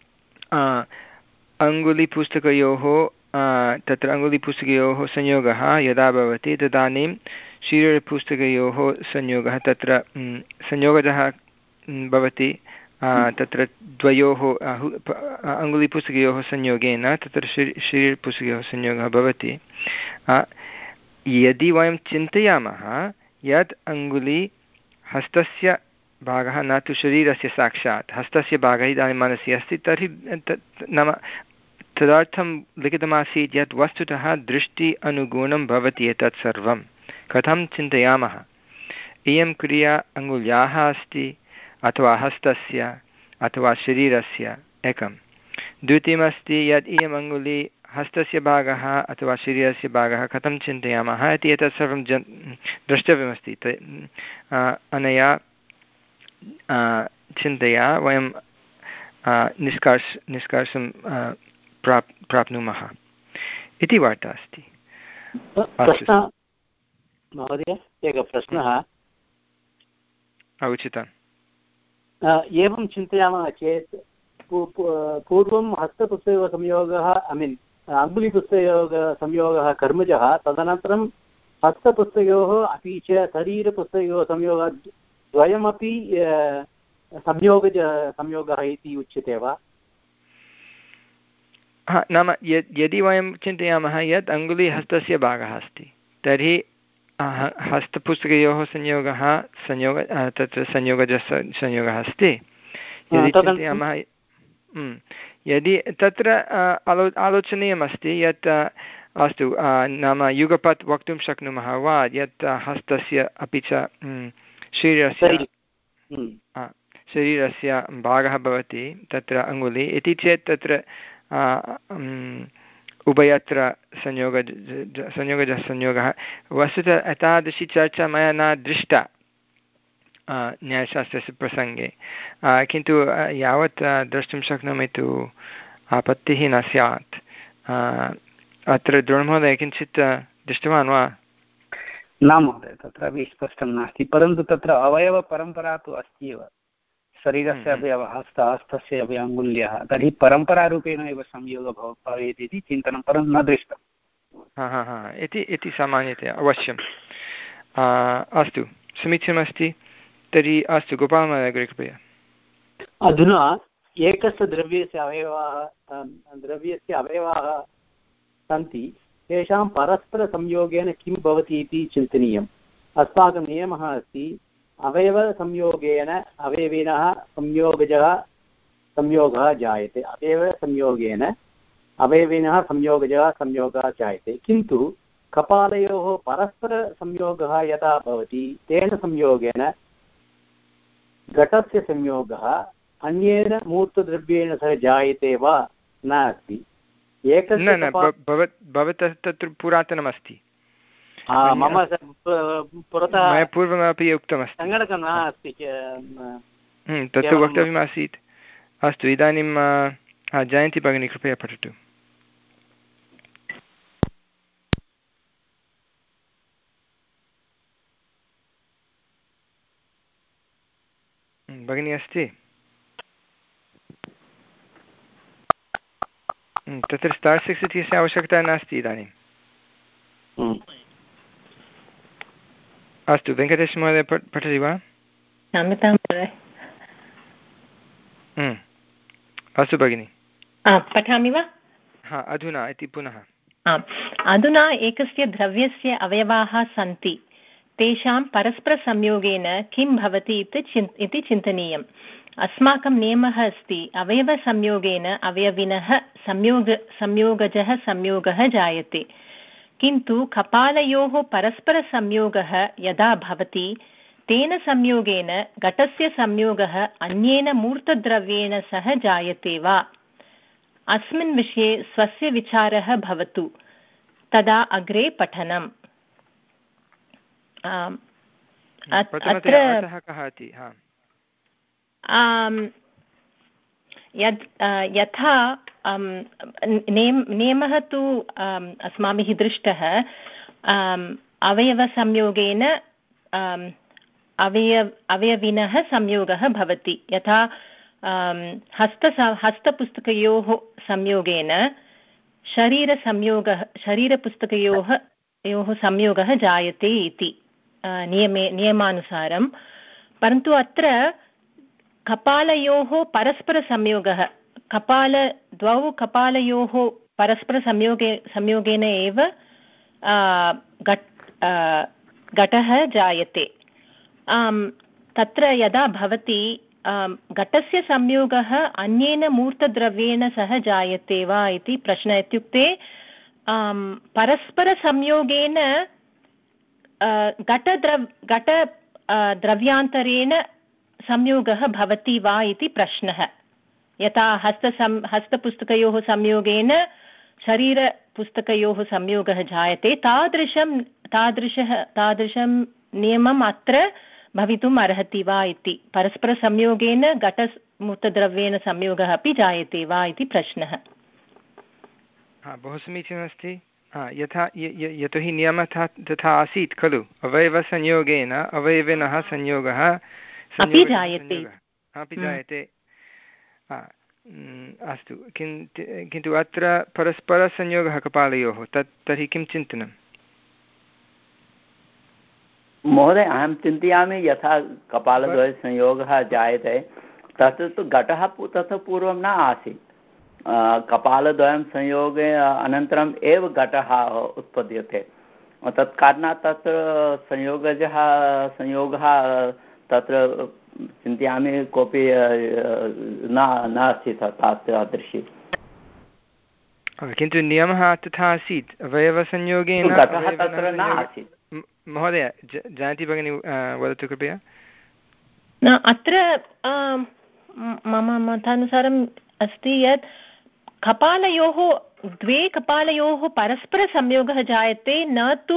अङ्गुलिपुस्तकयोः तत्र अङ्गुलिपुस्तकयोः संयोगः यदा भवति तदानीं शरीरपुस्तकयोः संयोगः तत्र संयोगः भवति। तत्र द्वयोः अङ्गुलिपुस्तकयोः संयोगेन तत्र शरीरपुस्तकयोः संयोगः भवति। यदि वयं चिन्तयामः यत् अङ्गुली हस्तस्य भागः न तु शरीरस्य साक्षात् हस्तस्य भागः इदानीं मनसि अस्ति, तर्हि नाम तदर्थं लिखितमासीत् यत् वस्तुतः दृष्टि अनुगुणं भवति एतत् सर्वं। कथं चिन्तयामः, इयं क्रिया अङ्गुल्याः अस्ति अथवा हस्तस्य अथवा शरीरस्य एकं। द्वितीयमस्ति यत् इयम् अङ्गुली हस्तस्य भागः अथवा शरीरस्य भागः, कथं चिन्तयामः इति एतत् सर्वं जन् द्रष्टव्यमस्ति। अनया चिन्तया वयं निष्कर्ष निष्कर्षं प्राप् प्राप्नुमः इति वार्ता अस्ति। महोदय एकः प्रश्नः उचितम्। एवं चिन्तयामः चेत् पूर्वं हस्तपुस्तकसंयोगः ऐ मीन् अङ्गुलिपुस्तकसंयोगः कर्मजः, तदनन्तरं हस्तपुस्तकयोः अपि च शरीरपुस्तकयोः संयोगः द्वयमपि संयोगज संयोगः इति उच्यते वा? हा, नाम यद् यदि वयं चिन्तयामः यत् अङ्गुली हस्तस्य भागः अस्ति तर्हि हस्तपुस्तकयोः संयोगः संयोग तत्र संयोगज संयोगः अस्ति। यदि चिन्तयामः यदि तत्र आलो आलोचनीयमस्ति यत् अस्तु नाम युगपत् वक्तुं शक्नुमः वा यत् हस्तस्य अपि च शरीरस्य शरीरस्य भागः भवति तत्र अङ्गुली इति चेत् तत्र उभयत्र संयोग संयोगजः संयोगः। वस्तुतः एतादृशी चर्चा मया न दृष्टा न्यायशास्त्रस्य प्रसङ्गे, किन्तु यावत् द्रष्टुं शक्नोमि तु आपत्तिः न स्यात्। अत्र द्रोणमहोदय किञ्चित् दृष्टवान् वा? न महोदय, तत्रापि स्पष्टं नास्ति, परन्तु तत्र अवयवपरम्परा तु अस्ति एव। शरीरस्य अवयवः हस्त हस्तस्य अपि अङ्गुल्यः, तर्हि परम्परारूपेण एव संयोगः भवेत् इति चिन्तनं, परन्तु न दृष्टं। हा हा हा इति इति सामान्यतया अवश्यम्। अस्तु, समीचीनमस्ति। तर्हि अस्तु, गोपालमहोदय अग्रे कृपया। अधुना एकस्य द्रव्यस्य अवयवाः द्रव्यस्य अवयवाः सन्ति, तेषां परस्परसंयोगेन किं भवति इति चिन्तनीयम्। अस्माकं नियमः अस्ति अवयवसंयोगेन अवयविनः संयोगजः संयोगः जायते, अवयवसंयोगेन अवयविनः संयोगजः संयोगः जायते। किन्तु कपालयोः परस्परसंयोगः यदा भवति तेन संयोगेन घटस्य संयोगः अन्येन मूर्तद्रव्येण सह जायते वा नास्ति। एकस्य भवतः तत्र पुरातनमस्ति, मम पुरतः मया पूर्वमपि उक्तमस्ति, सङ्गणकं न अस्ति तत्तु वक्तव्यमासीत्। अस्तु, इदानीं जयन्ती भगिनी कृपया पठतु। भगिनी अस्ति? तत्र स्टार् सिक्स् इत्यस्य आवश्यकता नास्ति इदानीम्। अस्तु, वेङ्कटेशमहोदय पठति वा? अस्तु भगिनि, पठामि वा? हा, अधुना इति पुनः। आम्, अधुना एकस्य द्रव्यस्य अवयवाः सन्ति, तेषां परस्परसंयोगेन किं भवति इति चिन्तनीयम्। अस्माकं नियमः अस्ति, अवयवसंयोगेन अवयविनः संयोग संयोगजः संयोगः जायते, किन्तु कपालयोः परस्परसंयोगः यदा भवति तेन संयोगेन घटस्य संयोगः अन्येन मूर्तद्रव्येण सह जायते वा? अस्मिन् विषये स्वस्य विचारः भवतु, तदा अग्रे पठनम्। यथा नियमः तु अस्माभिः दृष्टः, अवयवसंयोगेन अवयव अवयविनः संयोगः भवति। यथा हस्त हस्तपुस्तकयोः संयोगेन शरीरसंयोगः शरीरपुस्तकयोः योः संयोगः जायते इति नियमे नियमानुसारं। परन्तु अत्र कपालयोः परस्परसंयोगः, कपाल द्वौ कपालयोः परस्परसंयोगे संयोगेन एव घटः जायते। तत्र यदा भवति घटस्य संयोगः अन्येन मूर्तद्रव्येण सह जायते वा इति प्रश्नः। इत्युक्ते परस्परसंयोगेन घटद्रव घट द्रव्यान्तरेण संयोगः भवति वा इति प्रश्नः। यथा हस्तसं हस्तपुस्तकयोः संयोगेन शरीरपुस्तकयोः संयोगः जायते, तादृशं तादृशः तादृशं नियमम् अत्र भवितुम् अर्हति वा इति। परस्परसंयोगेन घटमूर्तद्रव्येण संयोगः अपि जायते वा इति प्रश्नः। हा, बहु समीचीनमस्ति। यथा यतोहि नियमः तथा आसीत् खलु, अवयवसंयोगेन अवयविनः संयोगः अपि जायते अपि जायते अस्तु, किन्तु किन्तु अत्र परस्परसंयोगः कपालयोः, तत् तर्हि किं चिन्तनम्? महोदय, अहं चिन्तयामि यथा कपालद्वयसंयोगः जायते, तत् तु घटः ततः पूर्वं न आसीत्। कपालद्वयं संयोगे अनन्तरम् एव घटः उत्पद्यते। तत् कारणात् तत्र संयोगजः संयोगः तत्र चिन्तयामि कोऽपि न नास्ति तादृशी। किन्तु नियमः तथा आसीत्, अवयवसंयोगेन घटः तत्र न आसीत्। महोदय जानति भगिनी, वदतु कृपया। न, अत्र मम मतानुसारम् अस्ति यत् कपालयोः द्वे कपालयोः परस्परसंयोगः जायते, न तु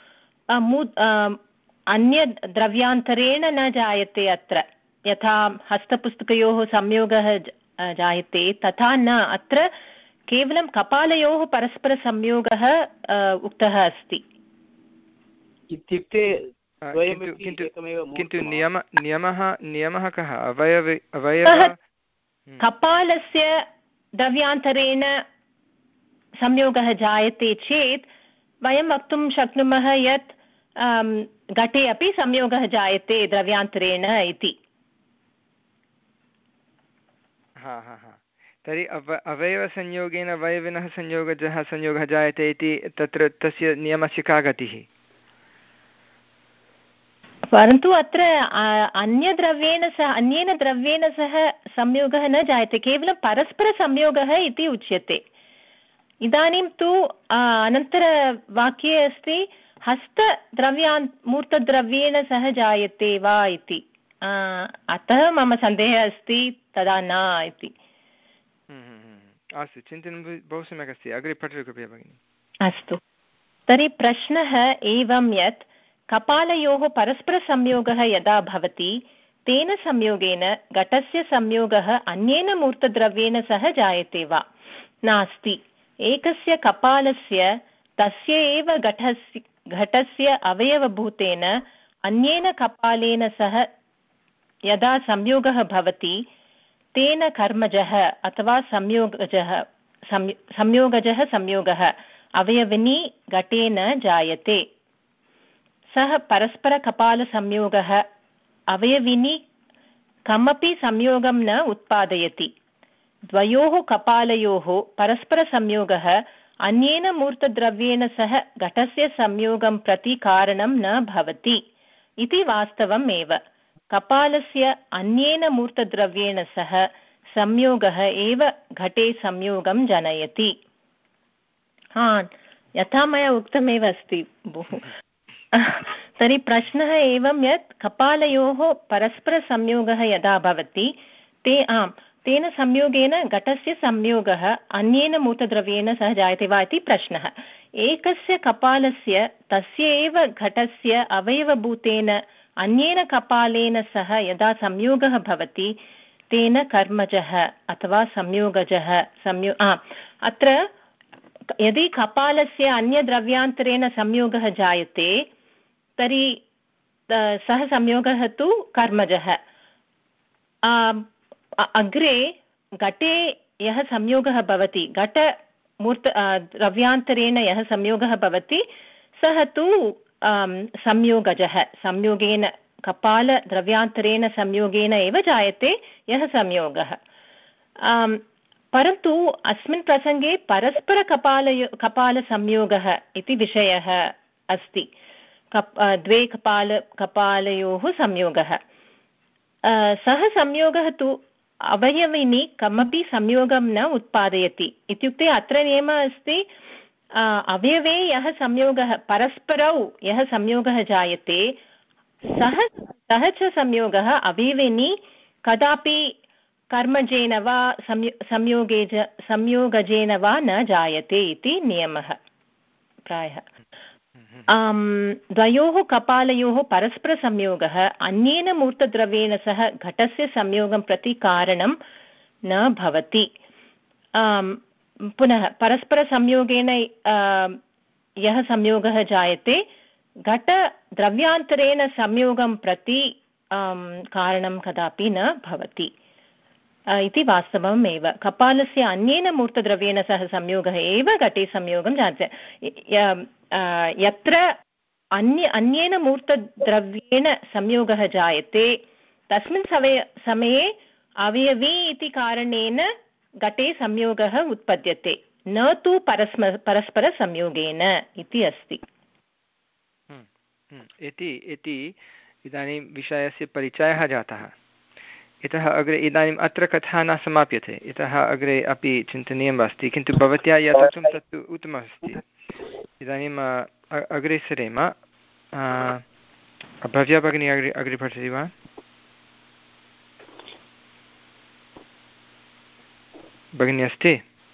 अन्य द्रव्यान्तरेण न जायते। अत्र यथा हस्तपुस्तकयोः संयोगः जायते तथा न, अत्र केवलं कपालयोः परस्परसंयोगः उक्तः अस्ति। इत्युक्ते किन्तु नियम नियमः नियमः कः? अवयव अवयव कपालस्य द्रव्यान्तरेण संयोगः जायते चेत् वयं वक्तुं शक्नुमः यत् घटे अपि संयोगः जायते द्रव्यान्तरेण इति। हा हा हा तर्हि अव अवयवसंयोगेन अवयविनः संयोगजः संयोगः जायते इति तत्र तस्य नियमस्य का गतिः? परन्तु अत्र अन्यद्रव्येण सह अन्येन द्रव्येण सह संयोगः न जायते, केवलं परस्परसंयोगः इति उच्यते। इदानीं तु अनन्तरवाक्ये अस्ति हस्तद्रव्यान् मूर्तद्रव्येण सह जायते वा इति। अतः मम सन्देहः अस्ति तदा न इति। अस्तु, चिन्तनं बहु सम्यक् अस्ति। अग्रे पठतु कृपया भगिनि। अस्तु, तर्हि प्रश्नः एवं यत् कपालयोः परस्परसंयोगः यदा भवति तेन संयोगेन घटस्य संयोगः अन्येन मूर्तद्रव्येण सह जायते वा? नास्ति। एकस्य कपालस्य तस्य एव घटस्य घटस्य अवयवभूतेन अन्येन कपालेन सह यदा संयोगः भवति तेन कर्मजः अथवा संयोगजः संयोगजः संयोगः अवयविनी घटेन जायते। सः परस्परकपालसंयोगः अवयविनी कमपि संयोगं न उत्पादयति। द्वयोः कपालयोः परस्परसंयोगः अन्येन मूर्तद्रव्येण सह घटस्य संयोगं प्रति कारणं न भवति इति वास्तवम् एव। कपालस्य अन्येन मूर्तद्रव्येण सह संयोगः एव घटे संयोगं जनयति। हा, यथा मया उक्तमेव अस्ति बहु। तर्हि प्रश्नः एवं यत् कपालयोः परस्परसंयोगः यदा भवति ते आम् तेन संयोगेन घटस्य संयोगः अन्येन मूर्तद्रव्येण सह जायते वा इति प्रश्नः। एकस्य कपालस्य तस्य एव घटस्य अवयवभूतेन अन्येन कपालेन सह यदा संयोगः भवति तेन कर्मजः अथवा संयोगजः संयो अत्र यदि कपालस्य अन्यद्रव्यान्तरेण संयोगः जायते तर्हि सः संयोगः तु कर्मजः। अग्रे घटे यः संयोगः भवति घटमूर्त द्रव्यान्तरेण यः संयोगः भवति सः तु संयोगजः। संयोगेन कपालद्रव्यान्तरेण संयोगेन एव जायते यः संयोगः। परन्तु अस्मिन् प्रसङ्गे परस्परकपालयो कपालसंयोगः इति विषयः अस्ति। कप् द्वे कपाल कपालयोः संयोगः। सः संयोगः तु अवयविनी कमपि संयोगं न उत्पादयति। इत्युक्ते अत्र नियमः अस्ति अवयवे यः संयोगः परस्परौ यः संयोगः जायते सः सः च संयोगः अवयविनी कदापि कर्मजेन वा संयोगे संयोगजेन वा न जायते इति नियमः प्रायः। द्वयोः कपालयोः परस्परसंयोगः अन्येन मूर्तद्रव्येण सह घटस्य संयोगं प्रति कारणं न भवति। पुनः परस्परसंयोगेन यः संयोगः जायते घटद्रव्यान्तरेण संयोगं प्रति कारणं कदापि न भवति इति वास्तवम् एव। कपालस्य अन्येन मूर्तद्रव्येण सह संयोगः एव घटे संयोगं जायते। यत्र अन्य अन्येन मूर्तद्रव्येण संयोगः जायते तस्मिन् समये समये अवयवी इति कारणेन घटे संयोगः उत्पद्यते न तु परस्पर परस्परसंयोगेन इति अस्ति। इति इति इदानीं विषयस्य परिचयः जातः। इतः अग्रे इदानीम् अत्र कथा न समाप्यते। इतः अग्रे अपि चिन्तनीयम् अस्ति, किन्तु भवत्या यत् उक्तं तत्तु उत्तममस्ति। इदानीम् अग्रे सरेम। भव्या भगिनी अग्रे अग्रे पठति वा? भगिनी अस्ति?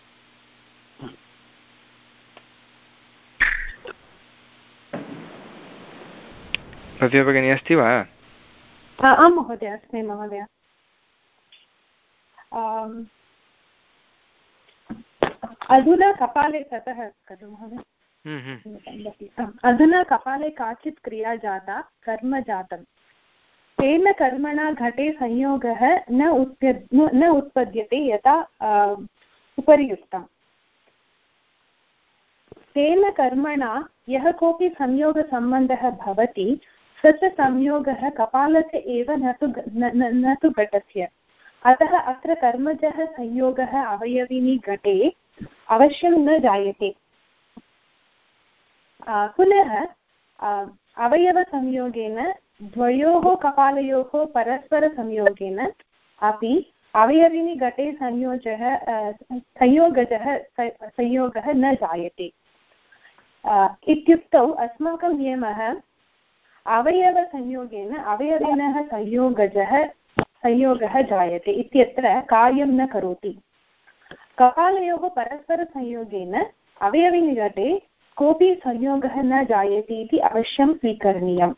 भव्या भगिनी अस्ति वा? आं महोदय अस्मि महोदय। अधुना कपाले ततः खलु महोदय? अधुना कपाले काचित् क्रिया जाता कर्म जातं तेन कर्मणा घटे संयोगः न उत्प्य न उत्पद्यते यथा उपरि उक्तम्। तेन कर्मणा यः कोऽपि संयोगसम्बन्धः भवति स च संयोगः कपालस्य एव न तु न तु घटस्य। अतः अत्र कर्मजः संयोगः अवयविनी घटे अवश्यं न जायते। पुनः अवयवसंयोगेन द्वयोः कपालयोः परस्परसंयोगेन अपि अवयविनी घटे संयोजः संयोगजः संयोगः न जायते। इत्युक्तौ अस्माकं नियमः अवयवसंयोगेन अवयविनः संयोगजः संयोगः जायते इत्यत्र कार्यं न करोति। कपालयोः परस्परसंयोगेन अवयविनी घटे कोऽपि संयोगः न जायते इति अवश्यं स्वीकरणीयम्।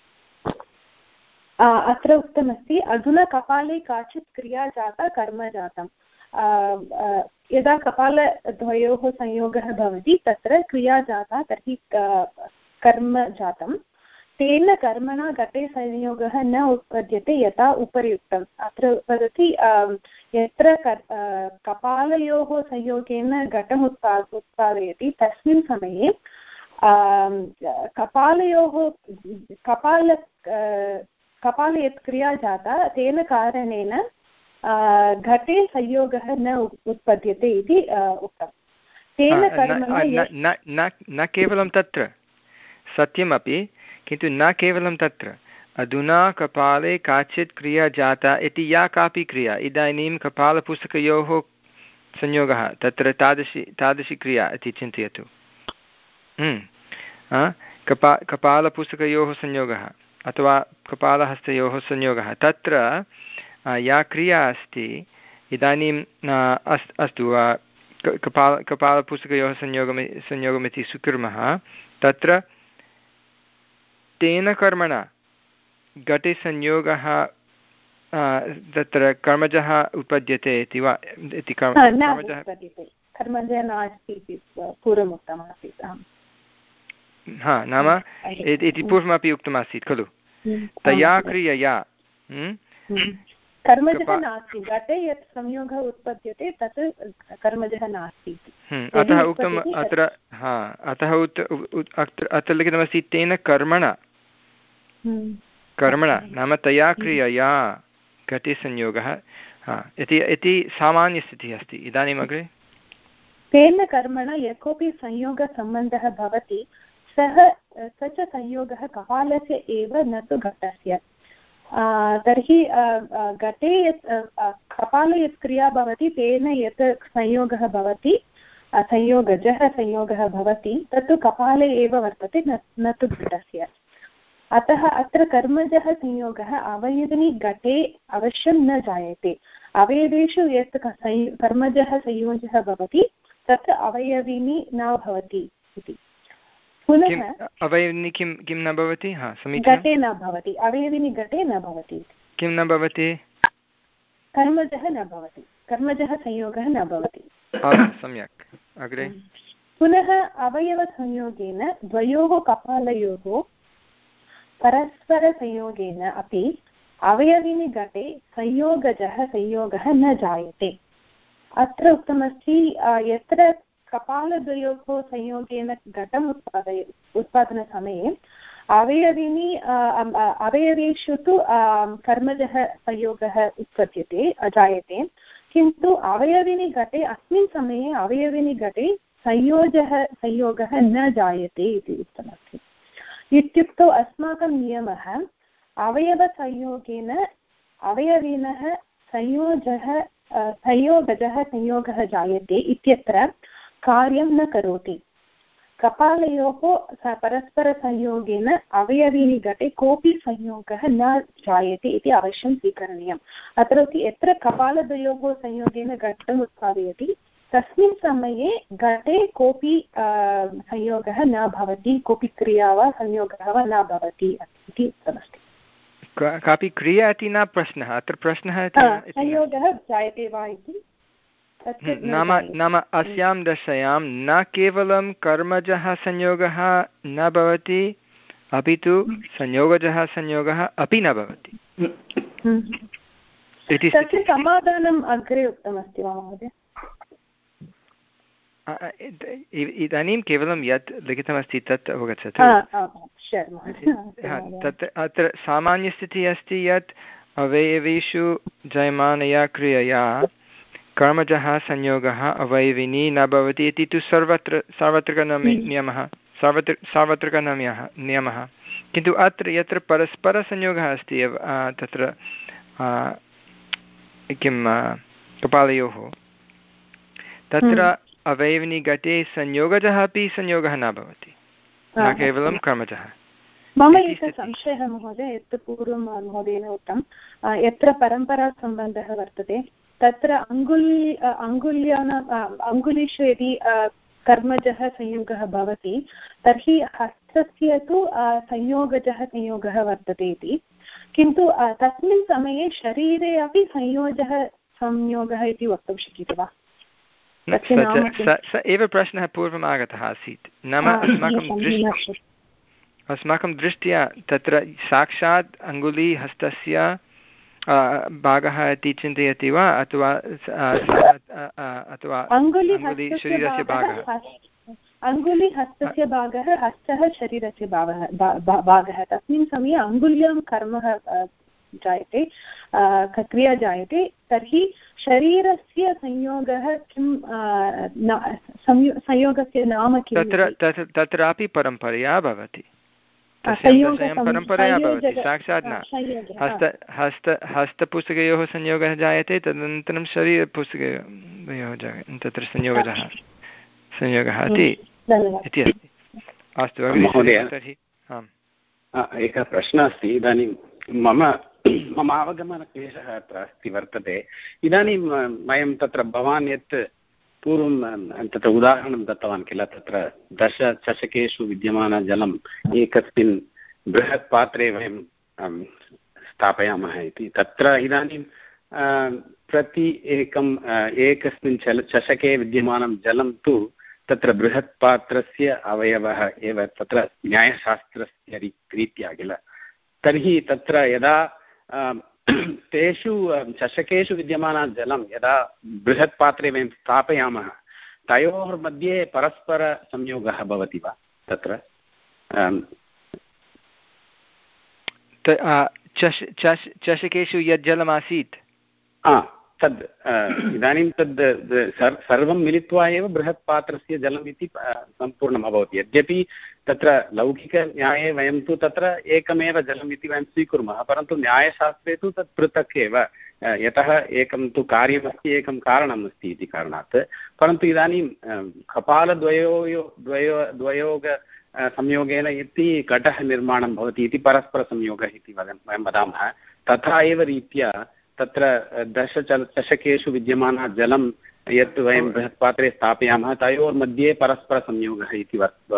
अत्र उक्तमस्ति अधुना कपाले काचित् क्रिया जाता कर्म जातं। यदा कपालद्वयोः संयोगः भवति तत्र क्रिया जाता तर्हि कर्म जातं। तेन कर्मणा घटे संयोगः न उत्पद्यते यथा उपर्युक्तम्। अत्र वदति यत्र कपालयोः संयोगेन घटम् उत्पा उत्पादयति तस्मिन् समये कपालयोः कपाल कपाले यत् क्रिया जाता तेन कारणेन घटे संयोगः न उत्पद्यते इति उक्तम्। तेन कर्मणा न केवलं तत्र सत्यमपि, किन्तु न केवलं तत्र, अधुना कपाले काचित् क्रिया जाता इति या कापि क्रिया, इदानीं कपालपुस्तकयोः संयोगः, तत्र तादृशी तादृशी क्रिया इति चिन्तयतु। कपा कपालपुस्तकयोः संयोगः अथवा कपालहस्तयोः संयोगः, तत्र या क्रिया अस्ति इदानीं अस् अस्तु कपाल कपालपुस्तकयोः संयोगम् संयोगमिति स्वीकुर्मः, तत्र तेन कर्मणा घटे संयोगः तत्र कर्मजः उत्पद्यते इति वा इति कर्मजः हा नाम इति पूर्वमपि उक्तमासीत् खलु, तया क्रियया कर्मजः नास्ति, घटे यत् संयोगः उत्पद्यते तत् कर्मजः नास्ति। अतः उक्तम् अत्र हा अतः अत्र लिखितमस्ति तेन कर्मणा कर्मणा नाम तया क्रियया घटे संयोगः इति सामान्यस्थितिः अस्ति। इदानीम् अग्रे तेन कर्मणा यः कोऽपि संयोगसम्बन्धः भवति सः स च संयोगः कपालस्य एव न तु घटस्य। तर्हि घटे यत् कपाले यत् क्रिया भवति तेन यत् संयोगः भवति संयोगजः संयोगः भवति तत्तु कपाले एव वर्तते न तु घटस्य। अतः अत्र कर्मजः संयोगः अवयविनि घटे अवश्यं न जायते। अवयवेषु यत् कर्मजः संयोगः भवति तत् अवयविनि न भवति इति। पुनः अवयविनि किं किं न भवति? हा समीचीनं, घटे न भवति, अवयविनि घटे न भवति। किं न भवति? कर्मजः न भवति, कर्मजः संयोगः न भवति। सम्यक्, अग्रे पुनः अवयवसंयोगेन द्वयोः कपालयोः परस्परसंयोगेन अपि अवयविनि घटे संयोगजः संयोगः न जायते। अत्र उक्तमस्ति यत्र कपालद्वयोः संयोगेन घटम् उत्पादय उत्पादनसमये अवयविनि अवयवेषु तु कर्मजः संयोगः उत्पद्यते जायते, किन्तु अवयविनि घटे अस्मिन् समये अवयविनि घटे संयोजः संयोगः न जायते इति उक्तमस्ति। इत्युक्तौ अस्माकं नियमः अवयवसंयोगेन अवयविनः संयोजः संयोगजः संयोगः जायते इत्यत्र कार्यं न करोति। कपालयोः परस्परसंयोगेन अवयविनि घटे कोऽपि संयोगः न जायते इति अवश्यं स्वीकरणीयम्। अत्र यत्र कपालद्वयोः संयोगेन घटम् उत्पादयति तस्मिन् समये घटे कोऽपि संयोगः न भवति, कोऽपि क्रिया वा संयोगः वा न भवति इति उक्तमस्ति। कापि क्रिया इति न प्रश्नः, अत्र प्रश्नः संयोगः जायते वा इति नाम नाम अस्यां दशायां न केवलं कर्मजः संयोगः न भवति अपि तु संयोगजः संयोगः अपि न भवति इति। तस्य समाधानम् अग्रे उक्तमस्ति वा महोदय? इदानीं केवलं यत् लिखितमस्ति तत् अवगच्छतु। तत् अत्र सामान्यस्थितिः अस्ति यत् अवयवेषु जायमानया क्रियया कर्मजः संयोगः अवयविनी न भवति इति तु सर्वत्र सार्वत्रिकनियमः सार्वत्र सार्वत्रिकनियमः नियमः। किन्तु अत्र यत्र परस्परसंयोगः अस्ति एव तत्र किं कपालयोः तत्र अवयविनी घटे संयोगजः अपि संयोगः न भवति, न केवलं कर्मजः। मम एकः संशयः महोदय, यत् पूर्वं महोदयेन उक्तं यत्र परम्परासम्बन्धः वर्तते तत्र अङ्गुली अङ्गुल्यानाम् अङ्गुलीषु यदि कर्मजः संयोगः भवति तर्हि हस्तस्य तु संयोगजः संयोगः वर्तते इति, किन्तु तस्मिन् समये शरीरे अपि संयोजः संयोगः इति वक्तुं शक्यते वा? स एव प्रश्नः पूर्वम् आगतः आसीत्। नाम अस्माकं दृष्टिः अस्माकं दृष्ट्या तत्र साक्षात् अङ्गुलीहस्तस्य भागः इति चिन्तयति वा अथवा अथवा शरीरस्य भागः? अङ्गुलीहस्तस्य भागः हस्तः शरीरस्य भागः भागः तस्मिन् समये अङ्गुल्यां कर्म जायते क्रिया जायते तर्हि शरीरस्य संयोगः किं संयोगस्य नाम किं? तत्र तत्रापि परम्परया भवति, परम्परया भवति, साक्षात् न। हस्त हस्त हस्तपुस्तकयोः संयोगः जायते, तदनन्तरं शरीरपुस्तकयोः तत्र संयोगः संयोगः इति अस्ति। अस्तु महोदय, तर्हि आम् एकः प्रश्नः अस्ति। इदानीं मम मम अवगमनक्लेशः अत्र अस्ति वर्तते। इदानीं वयं तत्र भवान् यत् पूर्वं तत्र उदाहरणं दत्तवान् किल, तत्र दश चषकेषु विद्यमानजलम् एकस्मिन् बृहत् पात्रे वयं स्थापयामः इति। तत्र इदानीं प्रति एकम् एकस्मिन् चल चषके विद्यमानं जलं तु तत्र बृहत् पात्रस्य अवयवः एव तत्र न्यायशास्त्रस्य रीत्या किल। तर्हि तत्र यदा तेषु चषकेषु विद्यमानं जलं यदा बृहत् पात्रे वयं स्थापयामः तयोर्मध्ये परस्परसंयोगः भवति वा तत्र? चषकेषु यत् जलमासीत् तद् इदानीं तद् सर्वं मिलित्वा एव बृहत् पात्रस्य जलम् इति सम्पूर्णम् अभवत्। यद्यपि तत्र लौकिकन्याये वयं तु तत्र एकमेव जलम् इति वयं स्वीकुर्मः, परन्तु न्यायशास्त्रे तु तत् पृथक् एव, यतः एकं तु कार्यमस्ति एकं कारणम् अस्ति इति कारणात्। परन्तु इदानीं कपालद्वयो द्वयो द्वयोग संयोगेन इति घटः निर्माणं भवति इति परस्परसंयोगः इति वयं वदामः। तथा एव रीत्या तत्र दश चषकेषु विद्यमानः जलं यत् वयं बृहत् पात्रे स्थापयामः तयोर्मध्ये परस्परसंयोगः इति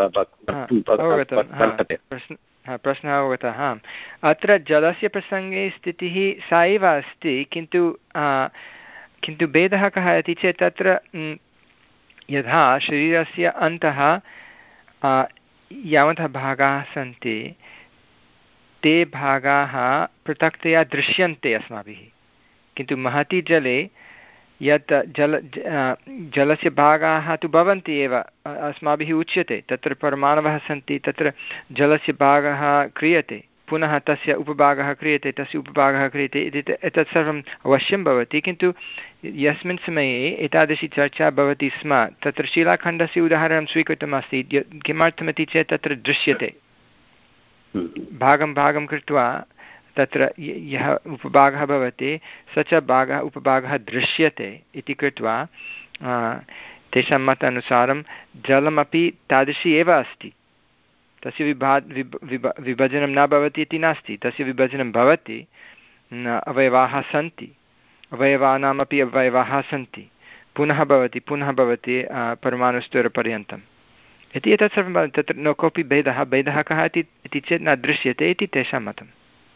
वर्तते। प्रश्नः अवगतः। अत्र जलस्य प्रसङ्गे स्थितिः सा एव अस्ति, किन्तु किन्तु भेदः कः इति चेत् तत्र यथा शरीरस्य अन्तः यावन्तः भागाः सन्ति ते भागाः पृथक्तया दृश्यन्ते अस्माभिः, किन्तु महति जले यत् जल जलस्य भागाः तु भवन्ति एव, अस्माभिः उच्यते तत्र परमाणवः सन्ति, तत्र जलस्य भागः क्रियते, पुनः तस्य उपभागः क्रियते, तस्य उपभागः क्रियते इति एतत् सर्वम् अवश्यं भवति। किन्तु यस्मिन् समये एतादृशी चर्चा भवति स्म तत्र शिलाखण्डस्य उदाहरणं स्वीकृतमस्ति। किमर्थमिति चेत् तत्र दृश्यते, भागं भागं कृत्वा तत्र यः उपभागः भवति स च भागः उपभागः दृश्यते इति कृत्वा तेषां मतानुसारं जलमपि तादृशी एव अस्ति, तस्य विभा विभ विभजनं न भवति इति नास्ति, तस्य विभजनं भवति, अवयवाः सन्ति, अवयवानामपि अवयवाः सन्ति, पुनः भवति पुनः भवति परमाणुस्तरपर्यन्तम् इति एतत् सर्वं तत्र न कोऽपि भेदः भेदः कः इति चेत् न दृश्यते इति तेषां मतम्।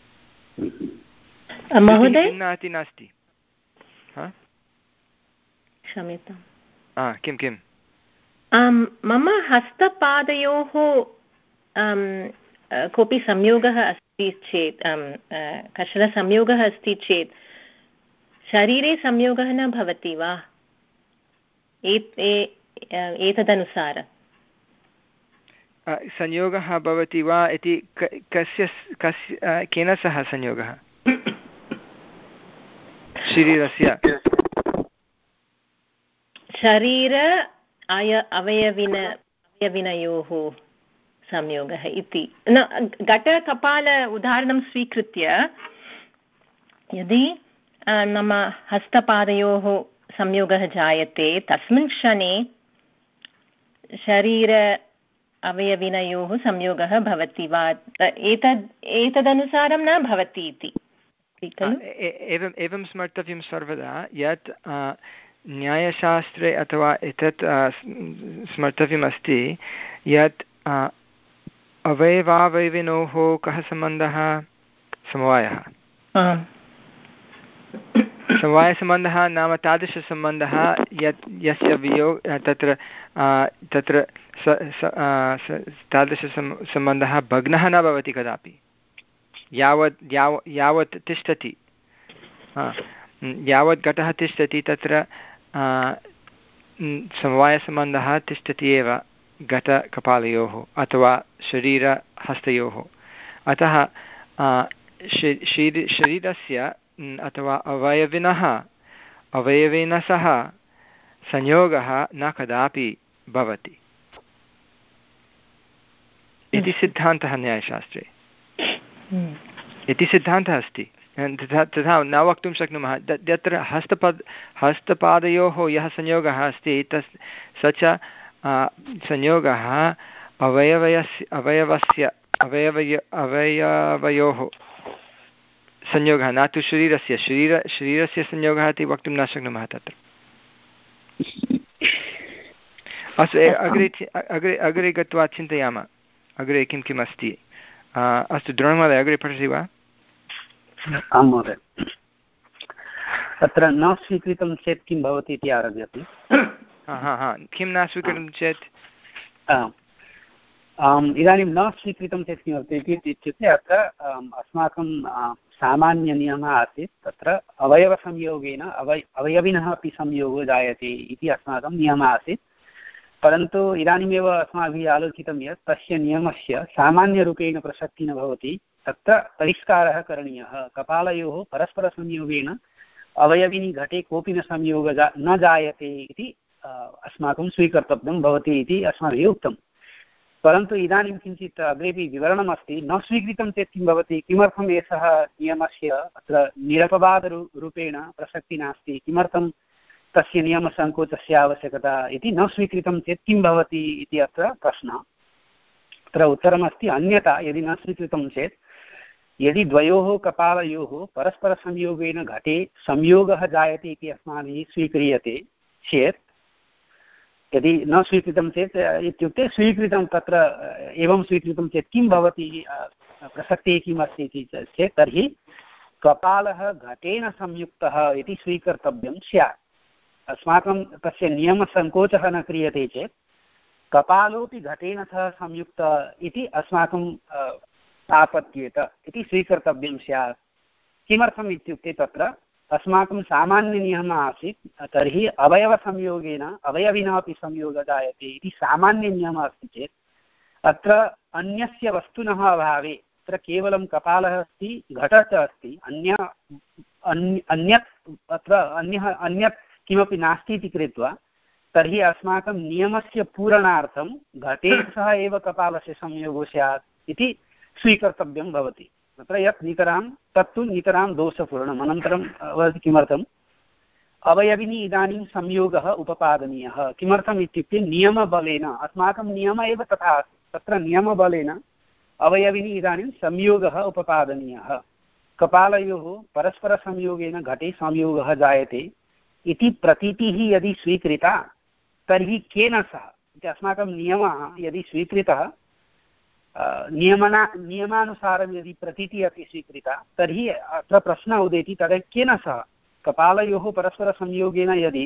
महोदय नास्ति क्षम्यताम् किं किं मम हस्तपादयोः कोऽपि संयोगः अस्ति चेत् कश्चन संयोगः अस्ति चेत् शरीरे संयोगः न भवति वा एतदनुसारं? संयोगः भवति वा इति कस्य कस्य केन सह संयोगः? शरीरस्य शरीर अय अवयविन अवयविनयोः संयोगः इति न घटकपाल उदाहरणं स्वीकृत्य यदि मम हस्तपादयोः संयोगः जायते तस्मिन् क्षणे शरीर अवयविनयोः संयोगः भवति वा? एतद् एतदनुसारं न भवति इति एवम् एवं स्मर्तव्यं सर्वदा यत् न्यायशास्त्रे अथवा एतत् स्मर्तव्यमस्ति यत् अवयवावयविनोः कः सम्बन्धः? समवायः। समवायसम्बन्धः नाम तादृशसम्बन्धः यत् यस्य वियोग तत्र तत्र तादृशसम् सम्बन्धः भग्नः न भवति कदापि यावत् याव यावत् तिष्ठति यावत् घटः तिष्ठति तत्र समवायसम्बन्धः तिष्ठति एव घटकपालयोः अथवा शरीरहस्तयोः। अतः शरीरस्य अथवा अवयविनः अवयवेन सह संयोगः न कदापि भवति इति सिद्धान्तः न्यायशास्त्रे इति सिद्धान्तः अस्ति। तथा तथा न वक्तुं शक्नुमः यत्र हस्तपद् हस्तपादयोः यः संयोगः अस्ति तस् स च संयोगः अवयवस्य अवयवस्य अवयवय अवयवयोः संयोगः न तु शरीरस्य शरीर शरीरस्य संयोगः इति वक्तुं न शक्नुमः तत्र। अस्तु अग्रे अग्रे अग्रे गत्वा चिन्तयामः अग्रे किं किम् अस्ति। अस्तु द्रोणमहोदय अग्रे पठति वा? आं महोदय, तत्र न स्वीकृतं चेत् किं भवति इति आरभ्यते। हा हा किं न स्वीकृतं चेत् इदानीं न स्वीकृतं चेत् किं भवति इत्युक्ते अत्र अस्माकं सामान्यनियमः आसीत् तत्र अवयवसंयोगेन अवय अवयविनः अपि संयोगो जायते इति अस्माकं नियमः आसीत्। परन्तु इदानीमेव अस्माभिः आलोचितं यत् तस्य नियमस्य सामान्यरूपेण प्रसक्तिः न भवति, तत्र परिष्कारः करणीयः। कपालयोः परस्परसंयोगेन अवयविनि घटे कोऽपि न संयोगः जा न जायते इति अस्माकं स्वीकर्तव्यं भवति इति अस्माभिः उक्तं। परन्तु इदानीं किञ्चित् अग्रेपि विवरणमस्ति। न स्वीकृतं चेत् किं भवति, किमर्थम् एषः नियमस्य अत्र निरपवादरूपेण प्रसक्तिः नास्ति, किमर्थं तस्य नियमसङ्कोचस्य आवश्यकता इति न स्वीकृतं चेत् किं भवति इति अत्र प्रश्नः। अत्र उत्तरमस्ति अन्यथा यदि न स्वीकृतं चेत् यदि द्वयोः कपालयोः परस्परसंयोगेन घटे संयोगः जायते इति अस्माभिः स्वीक्रियते चेत् यदि न स्वीकृतं चेत् इत्युक्ते स्वीकृतं तत्र एवं स्वीकृतं चेत् किं भवति प्रसक्तिः किम् अस्ति इति चेत् तर्हि कपालः घटेन संयुक्तः इति स्वीकर्तव्यं स्यात्। अस्माकं तस्य नियमसङ्कोचः न क्रियते चेत् कपालोऽपि घटेन सह संयुक्तः इति अस्माकं आपद्येत इति स्वीकर्तव्यं स्यात्। किमर्थम् इत्युक्ते तत्र अस्माकं सामान्यनियमः आसीत् तर्हि अवयवसंयोगेन अवयविना अपि संयोगः जायते इति सामान्यनियमः अस्ति चेत् अत्र अन्यस्य वस्तुनः अभावे अत्र केवलं कपालः अस्ति घटः च अस्ति अन्य अन्यत् अत्र अन्यः अन्यत् किमपि नास्ति इति कृत्वा तर्हि अस्माकं नियमस्य पूरणार्थं घटे सह एव कपालस्य संयोगो स्यात् इति स्वीकर्तव्यं भवति। तत्र यत् नितरां तत्तु नितरां दोषपूर्णम्। अनन्तरं वदति किमर्थम् अवयविनि इदानीं संयोगः उपपादनीयः। किमर्थम् इत्युक्ते नियमबलेन अस्माकं नियमः एव तथा तत्र नियमबलेन अवयविनि इदानीं संयोगः उपपादनीयः। कपालयोः परस्परसंयोगेन घटे संयोगः जायते इति प्रतीतिः यदि स्वीकृता तर्हि केन सह इति अस्माकं नियमः यदि स्वीकृतः नियमना नियमानुसारं यदि प्रतीतिः अपि स्वीकृता तर्हि अत्र प्रश्नः उदेति तर्हि केन सह कपालयोः परस्परसंयोगेन यदि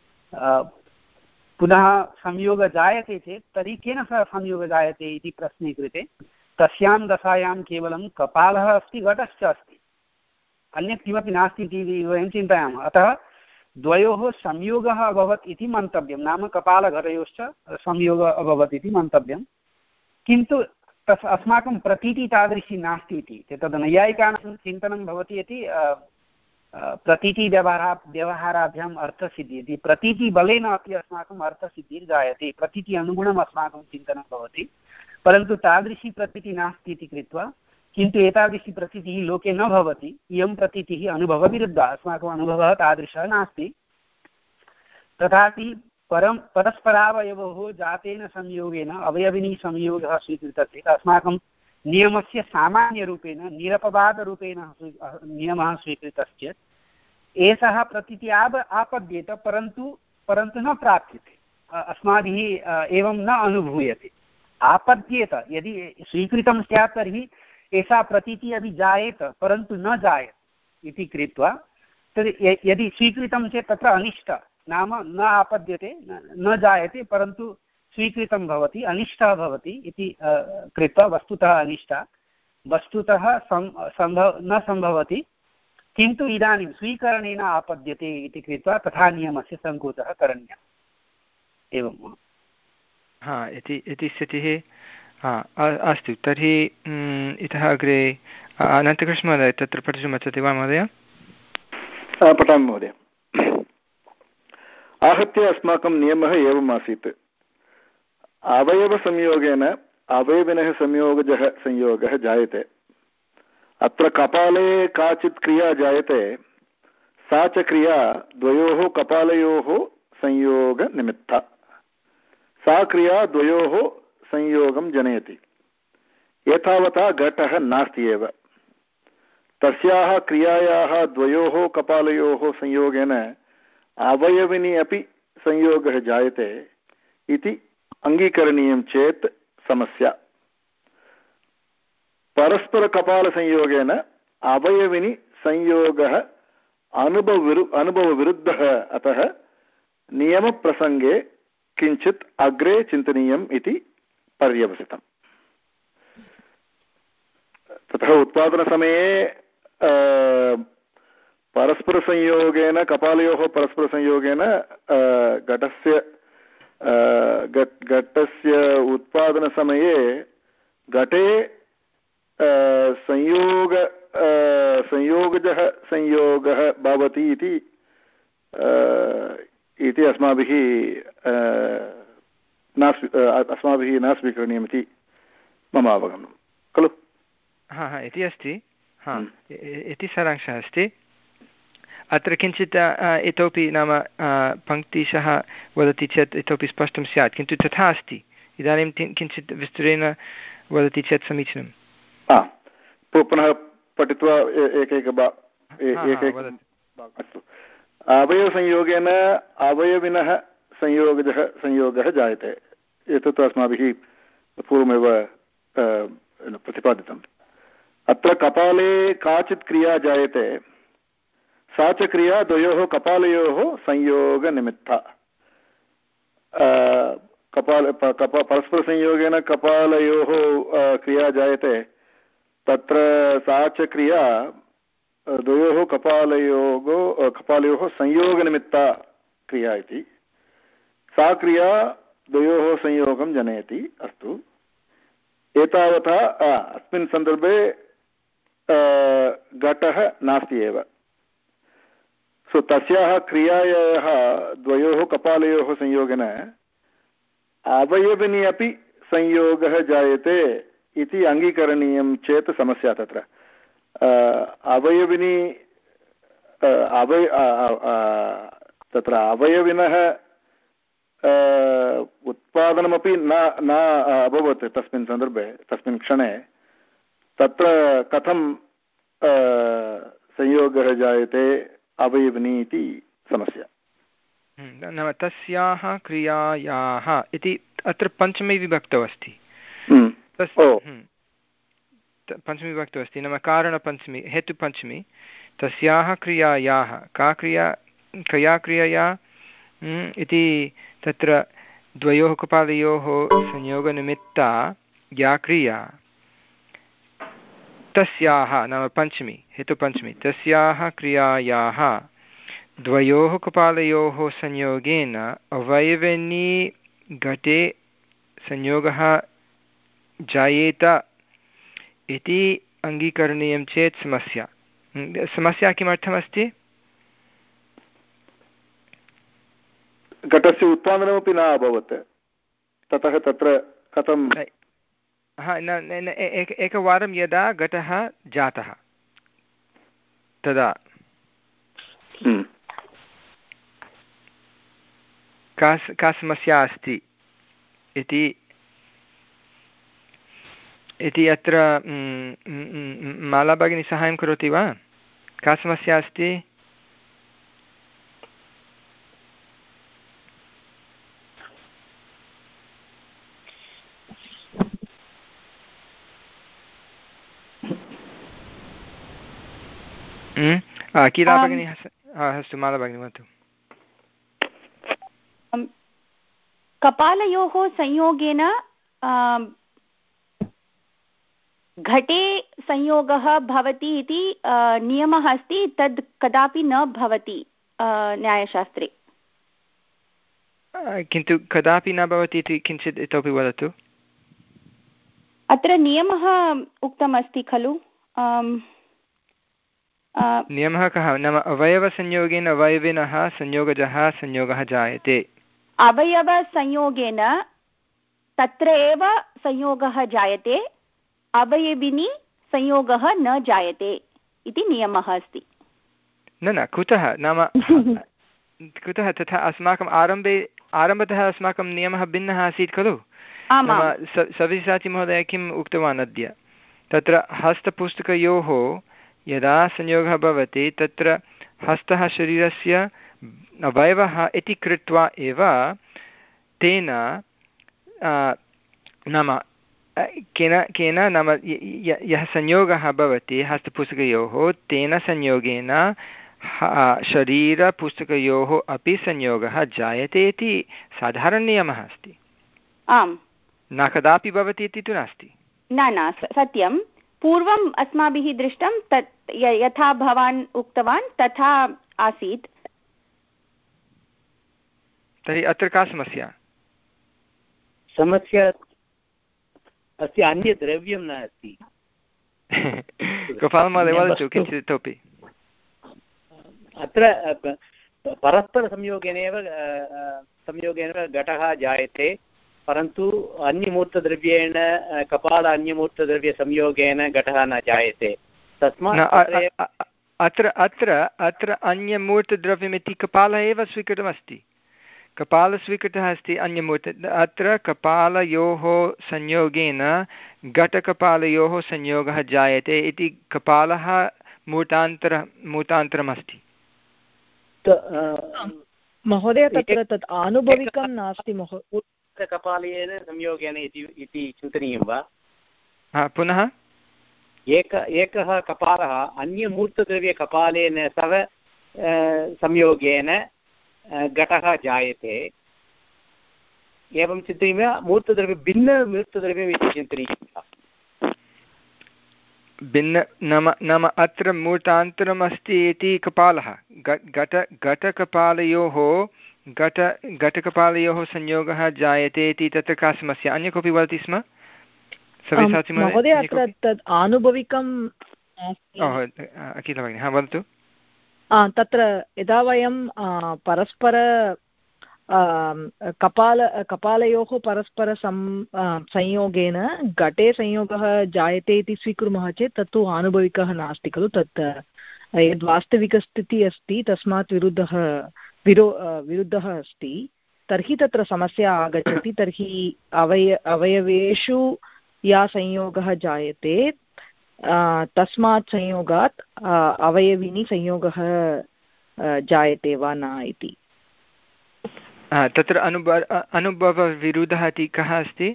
पुनः संयोगः जायते चेत् तर्हि केन सह संयोगः जायते इति प्रश्ने कृते तस्यां दशायां केवलं कपालः अस्ति घटश्च अस्ति अन्यत् किमपि नास्ति इति वयं चिन्तयामः। अतः द्वयोः संयोगः अभवत् इति मन्तव्यं, नाम कपालघटयोश्च संयोगः अभवत् इति मन्तव्यं। किन्तु तस् अस्माकं प्रतीतिः तादृशी नास्ति इति तद् नैयायिकानां चिन्तनं भवति यदि प्रतीतिव्यवहारा व्यवहाराभ्याम् अर्थसिद्धिः इति प्रतीतिबलेन अपि अस्माकम् अर्थसिद्धिर्जायते, प्रतीतिः अनुगुणम् अस्माकं चिन्तनं भवति। परन्तु तादृशी प्रतीतिः नास्ति इति कृत्वा किन्तु एतादृशी प्रतीतिः लोके न भवति। इयं प्रतीतिः अनुभवविरुद्धा, अस्माकम् अनुभवः तादृशः नास्ति। तथापि परं परस्परावयवोः जातेन संयोगेन अवयविनी संयोगः स्वीकृतः चेत् अस्माकं नियमस्य सामान्यरूपेण निरपवादरूपेण नियमः स्वीकृतश्चेत् एषः प्रतीतिः आब आपद्येत परन्तु परन्तु न प्राप्यते, अस्माभिः एवं न अनुभूयते। आपद्येत यदि स्वीकृतं स्यात् तर्हि एषा प्रतीतिः अपि जायेत परन्तु न जायेत इति कृत्वा तर्हि यदि स्वीकृतं चेत् तत्र अनिष्ट नाम न आपद्यते न जायते परन्तु स्वीकृतं भवति अनिष्टः भवति इति कृत्वा वस्तुतः अनिष्टः वस्तुतः सम्भव न सम्भवति किन्तु इदानीं स्वीकरणेन आपद्यते इति कृत्वा तथा नियमस्य सङ्कोचः करणीयः एवं हा इति इति स्थितिः हा अस्तु तर्हि इतः अग्रे अनन्तकृष्णमहोदय तत्र पठितुमिच्छति वा महोदय पठामि महोदय आहत्य अस्माकं नियमः एवम् आसीत् अवयवसंयोगेन अवयविनः संयोगजः संयोगः जायते अत्र कपाले काचित् क्रिया जायते सा च क्रिया द्वयोः कपालयोः संयोगनिमित्ता सा क्रिया द्वयोः संयोगं जनयति एतावता घटः नास्ति एव तस्याः क्रियायाः द्वयोः कपालयोः संयोगेन अवयविनि अपि संयोगः जायते इति अङ्गीकरणीयं चेत् समस्या परस्परकपालसंयोगेन अवयविनि संयोगः अनुभवविरु अनुभवविरुद्धः अतः नियमप्रसङ्गे किञ्चित् अग्रे चिन्तनीयम् इति पर्यवसितम् ततः उत्पादनसमये परस्परसंयोगेन कपालयोः परस्परसंयोगेन घटस्य घटस्य उत्पादनसमये घटे संयोग संयोगजः संयोगः भवति इति इति अस्माभिः न अस्माभिः न स्वीकरणीयमिति मम अवगमनं खलु हा हा इति अस्ति हा इति सारांशः अस्ति अत्र किञ्चित् इतोपि नाम पङ्क्तिशः वदति चेत् इतोपि स्पष्टं स्यात् किन्तु तथा अस्ति इदानीं किञ्चित् विस्तरेण वदति चेत् समीचीनं पुनः पठित्वा एकैक अस्तु अवयवसंयोगेन अवयविनः संयोगजः संयोगः जायते एतत् अस्माभिः पूर्वमेव प्रतिपादितम् अत्र कपाले काचित् क्रिया जायते सा च क्रिया द्वयोः कपालयोः संयोगनिमित्ता कपाल परस्परसंयोगेन कपालयोः क्रिया जायते तत्र सा च क्रिया द्वयोः कपालयोः कपालयोः संयोगनिमित्ता क्रिया इति सा क्रिया द्वयोः संयोगं जनयति अस्तु एतावता अस्मिन् सन्दर्भे घटः नास्ति एव सो तस्याः क्रियायाः द्वयोः कपालयोः संयोगेन अवयविनि अपि संयोगः जायते इति अङ्गीकरणीयं चेत् समस्या तत्र अवयविनि अवय तत्र अवयविनः उत्पादनमपि न न अभवत् तस्मिन् सन्दर्भे तस्मिन् क्षणे तत्र कथं संयोगः जायते अवयविनि इति समस्या नाम तस्याः क्रियायाः इति अत्र पञ्चमी विभक्तौ अस्ति पञ्चमी विभक्तौ अस्ति नाम कारणपञ्चमी हेतुपञ्चमी तस्याः क्रियायाः का क्रिया कया क्रियया इति तत्र द्वयोः कपालयोः संयोगनिमित्ता या क्रिया तस्याः नाम पञ्चमी हेतुपञ्चमी तस्याः क्रियायाः द्वयोः कपालयोः संयोगेन अवयविनि घटे संयोगः जायेत इति अङ्गीकरणीयं चेत् समस्या समस्या किमर्थमस्ति घटस्य उत्पादनमपि न अभवत् ततः तत्र कथं हा न एकवारं यदा घटः जातः तदा का का समस्या अस्ति इति इति अत्र माला भगिनी साहाय्यं करोति वा का समस्या अस्ति कीला भगिनी अस्तु माला भगिनी वदतु। कपालयोः संयोगेन घटे संयोगः भवति इति नियमः अस्ति, तद् कदापि न भवति न्यायशास्त्रे। किन्तु कदापि न भवति इति किञ्चित् इतोपि वदतु। अत्र नियमः उक्तमस्ति खलु। नियमः कः? नाम अवयवसंयोगेन अवयविनः संयोगजः संयोगः जायते। अवयवसंयोगेन तत्र एव संयोगः जायते, अवयविनी संयोगः न जायते इति नियमः अस्ति। न न कुतः नाम कुतः तथा? अस्माकम् आरम्भे आरम्भतः अस्माकं नियमः भिन्नः आसीत् खलु। नाम सव्यसाची महोदय किम् उक्तवान् अद्य, तत्र हस्तपुस्तकयोः यदा संयोगः भवति तत्र हस्तः शरीरस्य अवयवः इति कृत्वा एव तेन नाम केन केन नाम यः संयोगः भवति हस्तपुस्तकयोः तेन संयोगेन शरीरपुस्तकयोः अपि संयोगः जायते इति साधारणनियमः अस्ति। आम्, न कदापि भवति इति तु नास्ति। न न सत्यं, पूर्वम् अस्माभिः दृष्टं तत् यथा भवान् उक्तवान् तथा आसीत्। तर्हि अत्र का समस्या? समस्या अस्ति अन्यद्रव्यं नास्ति। गोपालमहोदय वदतु किञ्चित् इतोपि। अत्र परस्परसंयोगेनैव संयोगेन घटः जायते, परन्तु अन्यमूर्तद्रव्येण कपाल अन्यमूर्तद्रव्यसंयोगेन घटः न जायते। तस्मात् अत्र अत्र अत्र अन्यमूर्तद्रव्यमिति कपालः एव स्वीकृतमस्ति। कपालः स्वीकृतः अस्ति अन्यमूर्त। अत्र कपालयोः संयोगेन घटकपालयोः संयोगः जायते इति कपालः मूर्तान्तर मूर्तान्तरमस्ति। महोदय तत्र तत् आनुभविकं नास्ति महोदय। कपालेन संयोगेन इति चिन्तनीयं वा? पुनः एक एकः कपालः अन्यमूर्तद्रव्यकपालेन सह संयोगेन घटः जायते, एवं चिन्तनीयं। मूर्तद्रव्य भिन्नमूर्तद्रव्यम् इति चिन्तनीयं। भिन्न नाम नाम अत्र मूर्तान्तरमस्ति इति कपालः घट घटकपालयोः घट घटकपालयोः संयोगः जायते इति तत्र का समस्या? अन्य कोऽपि वदति स्म? महोदय अत्र तद् आनुभविकं अखिल भगिनी, हा वदतु। तत्र यदा वयं परस्पर कपाल कपालयोः परस्पर संयोगेन घटे संयोगः जायते इति स्वीकुर्मः चेत् तत्तु आनुभविकः नास्ति खलु। तत् यद् वास्तविकस्थितिः अस्ति तस्मात् विरुद्धः विरो विरुद्धः अस्ति, तर्हि तत्र समस्या आगच्छति। तर्हि अवय अवयवेषु या संयोगः जायते तस्मात् संयोगात् अवयविनी संयोगः जायते वा न इति। तत्र अनुभव अनुभवविरुद्धः इति कः अस्ति?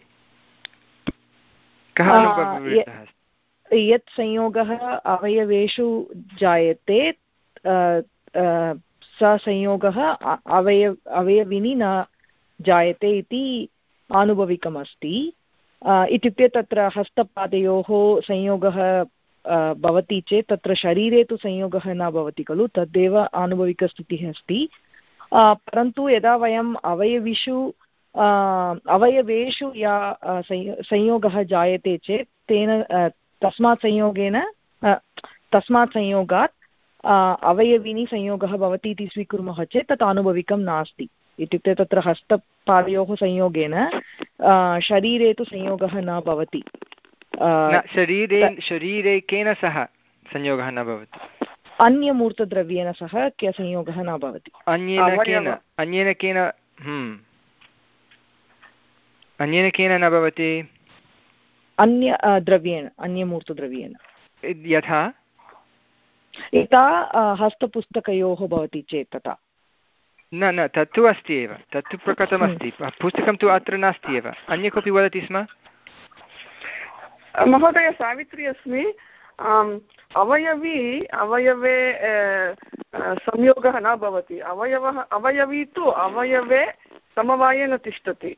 कः अनुभवविरुद्धः अस्ति? यत् संयोगः अवयवेषु जायते स संयोगः अवयव अवयविनी न जायते इति आनुभविकमस्ति। इत्युक्ते तत्र हस्तपादयोः संयोगः भवति चेत् तत्र शरीरे तु संयोगः न भवति खलु, तदेव आनुभविकस्थितिः अस्ति। परन्तु यदा वयम् अवयविषु अवयवेषु या संयोगः जायते चेत् तेन तस्मात् संयोगेन तस्मात् संयोगात् अवयविनी संयोगः भवति इति स्वीकुर्मः चेत् तत् आनुभविकं नास्ति। इत्युक्ते तत्र हस्तपादयोः संयोगेन शरीरे तु संयोगः न भवति। शरीरे शरीरे केन सह संयोगः न भवति? अन्यमूर्तद्रव्येण सह के संयोगः न भवति। अन्येन केन अन्येन केन अन्येन केन न भवति? अन्य द्रव्येण अन्यमूर्तद्रव्येण। यथा यथा हस्तपुस्तकयोः भवति चेत् तथा। न न तत्तु अस्ति एव, तत्तु प्रकटमस्ति। पुस्तकं तु अत्र नास्ति एव। अन्य कोऽपि वदति स्म? महोदय सावित्री अस्मि। आम् अवयवी अवयवे संयोगः न भवति अवयवः अवयवी तु अवयवे समवायेन तिष्ठति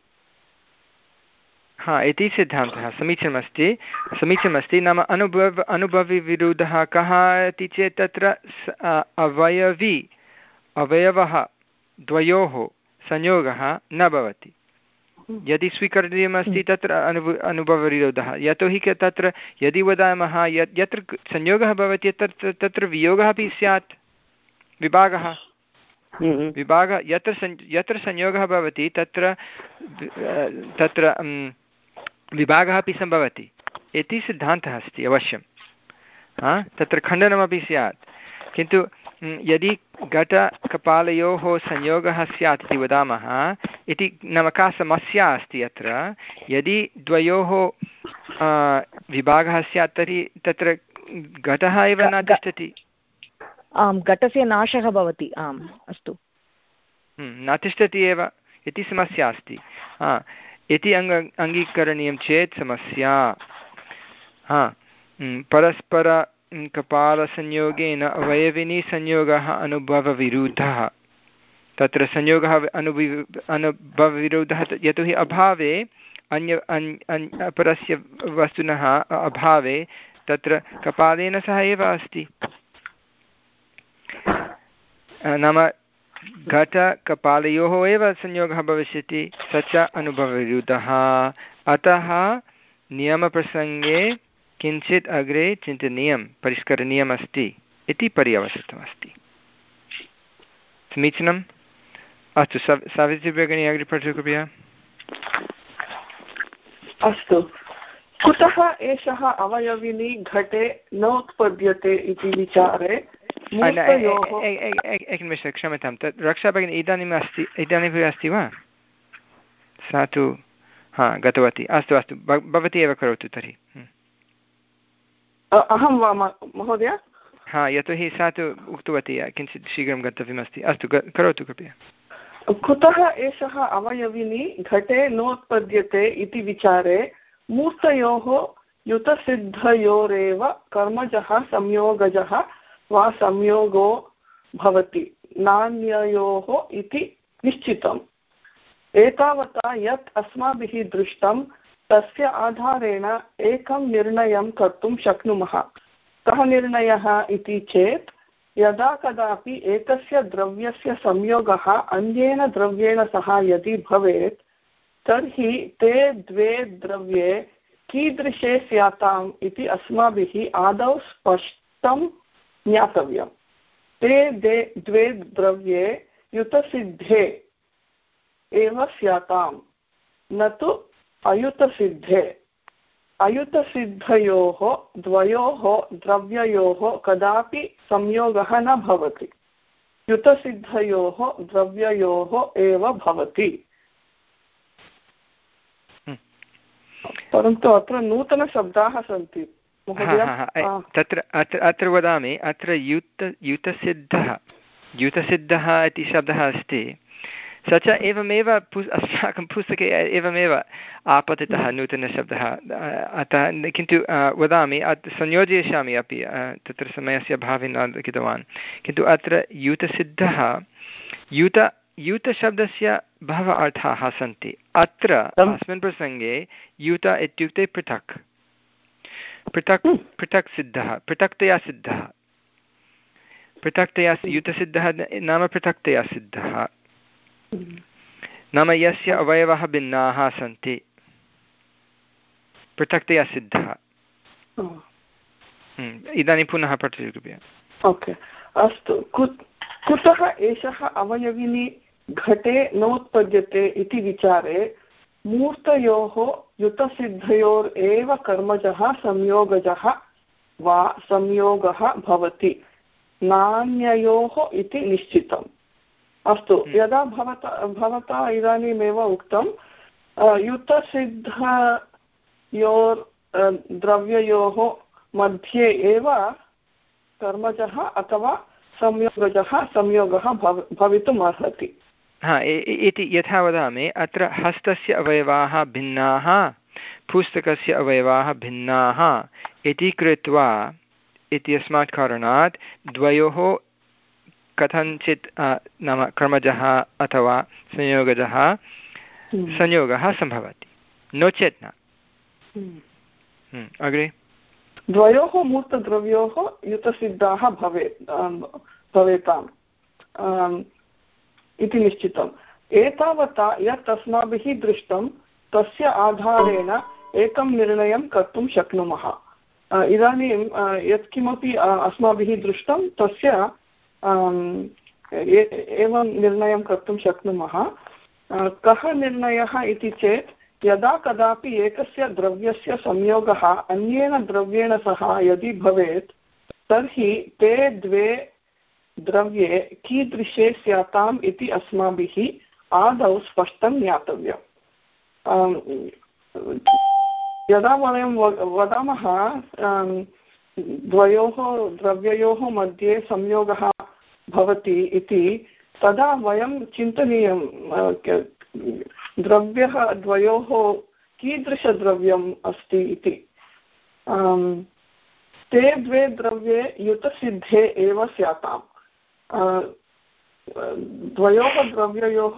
हा इति सिद्धान्तः समीचीनमस्ति समीचीनमस्ति नाम अनुभव अनुभविविरुद्धः कः इति चेत् तत्र अवयवी अवयवः द्वयोः संयोगः न भवति यदि स्वीकरणीयमस्ति तत्र अनुभव अनुभवविरोधः यतोहि तत्र यदि वदामः यत् यत्र संयोगः भवति तत्र तत्र वियोगः अपि स्यात् विभागः विभागः यत्र सं यत्र संयोगः भवति तत्र तत्र विभागः अपि सम्भवति इति सिद्धान्तः अस्ति अवश्यं हा तत्र खण्डनमपि स्यात् किन्तु यदि घटकपालयोः संयोगः स्यात् इति वदामः इति नाम का समस्या अस्ति अत्र यदि द्वयोः विभागः स्यात् तर्हि तत्र घटः एव न तिष्ठति आम् घटस्य नाशः भवति आम् अस्तु न तिष्ठति एव इति समस्या अस्ति हा इति अङ्ग अङ्गीकरणीयं चेत् समस्या हा परस्पर कपालसंयोगेन अवयविनी संयोगः अनुभवविरुद्धः तत्र संयोगः अनुभवि अनुभवविरुद्धः यतोहि अभावे अन्य अपरस्य वस्तुनः अभावे तत्र कपालेन सह एव अस्ति नाम घटकपालयोः एव संयोगः भविष्यति स च अनुभवविरुद्धः अतः नियमप्रसङ्गे किञ्चित् अग्रे चिन्तनीयं परिष्करणीयम् अस्ति इति पर्यवसितमस्ति समीचीनम् अस्तु सावित्री भगिनी अग्रे पठतु कृपया अस्तु कुतः एषः अवयविनी घटे नोत्पद्यते इति विचारे एकनिमिषं क्षम्यतां तत् रक्षा भगिनी इदानीम् अस्ति इदानीमपि अस्ति वा सा तु हा गतवती अस्तु अस्तु भवती एव करोतु तर्हि अहं वा महोदय हा यतोहि सा तु उक्तवती किञ्चित् शीघ्रं गन्तव्यमस्ति अस्तु करोतु कृपया कुतः एषः अवयविनी घटे नोत्पद्यते इति विचारे मूर्तयोः युतसिद्धयोरेव कर्मजः संयोगजः वा संयोगो भवति नान्ययोः इति निश्चितम् एतावता यत् अस्माभिः दृष्टं तस्य आधारेण एकं निर्णयं कर्तुं शक्नुमः कः निर्णयः इति चेत् यदा कदापि एकस्य द्रव्यस्य संयोगः अन्येन द्रव्येण सह यदि भवेत् तर्हि ते द्वे द्रव्ये कीदृशे स्याताम् इति अस्माभिः आदौ स्पष्टं ज्ञातव्यम् ते द्वे द्रव्ये युतसिद्धे एव स्याताम् न तु अयुतसिद्धे अयुतसिद्धयोः द्वयोः द्रव्ययोः कदापि संयोगः न भवति युतसिद्धयोः द्रव्ययोः एव भवति परन्तु अत्र नूतनशब्दाः सन्ति तत्र अत्र अत्र वदामि अत्र युत युतसिद्धः युतसिद्धः इति शब्दः अस्ति स च एवमेव पु अस्माकं पुस्तके एवमेव आपतितः नूतनशब्दः अतः किन्तु वदामि संयोजयिष्यामि अपि तत्र समयस्य अभावे न लिखितवान् किन्तु अत्र युतसिद्धः युत युतशब्दस्य बहवः अर्थाः सन्ति अत्र अस्मिन् प्रसङ्गे युत इत्युक्ते पृथक् पृथक् पृथक् सिद्धः पृथक्तया सिद्धः पृथक्तया युतसिद्धः नाम पृथक्तया सिद्धः नाम यस्य अवयवः भिन्नाः सन्ति पृथक्तया सिद्धः इदानीं पुनः पठतु कृपया ओके अस्तु कुतः एषः अवयविनी घटे नोत्पद्यते इति विचारे मूर्तयोः युतसिद्धयोरेव कर्मजः संयोगजः वा संयोगः भवति नान्ययोः इति निश्चितम् अस्तु यदा भवता भवता इदानीमेव उक्तं युतसिद्धयोर् द्रव्ययोः मध्ये एव कर्मजः अथवा संयोगजः संयोगः भव भवितुम् अर्हति हा इति यथा वदामि अत्र हस्तस्य अवयवाः भिन्नाः पुस्तकस्य अवयवाः भिन्नाः इति कृत्वा इत्यस्मात् कारणात् द्वयोः कथञ्चित् नाम कर्मजः अथवा संयोगजः संयोगः सम्भवति, नो चेत् न। अग्रे द्वयोः मूर्तद्रव्योः युतसिद्धाः भवेत् भवेताम् इति निश्चितम्। एतावता यत् अस्माभिः दृष्टं तस्य आधारेण एकं निर्णयं कर्तुं शक्नुमः। इदानीं यत्किमपि अस्माभिः दृष्टं तस्य एवं निर्णयं कर्तुं शक्नुमः। कः निर्णयः इति चेत् यदा कदापि एकस्य द्रव्यस्य संयोगः अन्येन द्रव्येण सह यदि भवेत् तर्हि ते द्वे द्रव्ये कीदृशे स्याताम् इति अस्माभिः आदौ स्पष्टं ज्ञातव्यम्। यदा वयं वदामः द्वयोः द्रव्ययोः मध्ये संयोगः भवति इति, तदा वयं चिन्तनीयं द्रव्यः द्वयोः कीदृशद्रव्यम् अस्ति इति। ते द्वे द्रव्ये युतसिद्धे एव स्याताम्। द्वयोः द्रव्ययोः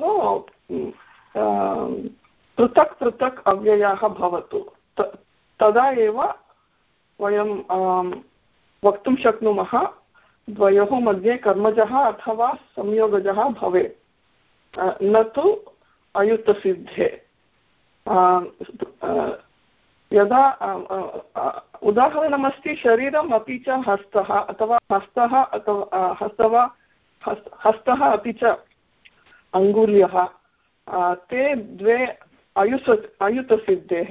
पृथक् पृथक् अव्ययाः भवतु, तदा एव वयं वक्तुं शक्नुमः द्वयोः मध्ये कर्मजः अथवा संयोगजः भवेत्, न तु अयुतसिद्धे। यदा उदाहरणमस्ति शरीरम् अपि च हस्तः अथवा हस्तः अथवा हस्तः हस्तः अपि च अङ्गुल्यः, ते द्वे अयुत अयुतसिद्धेः।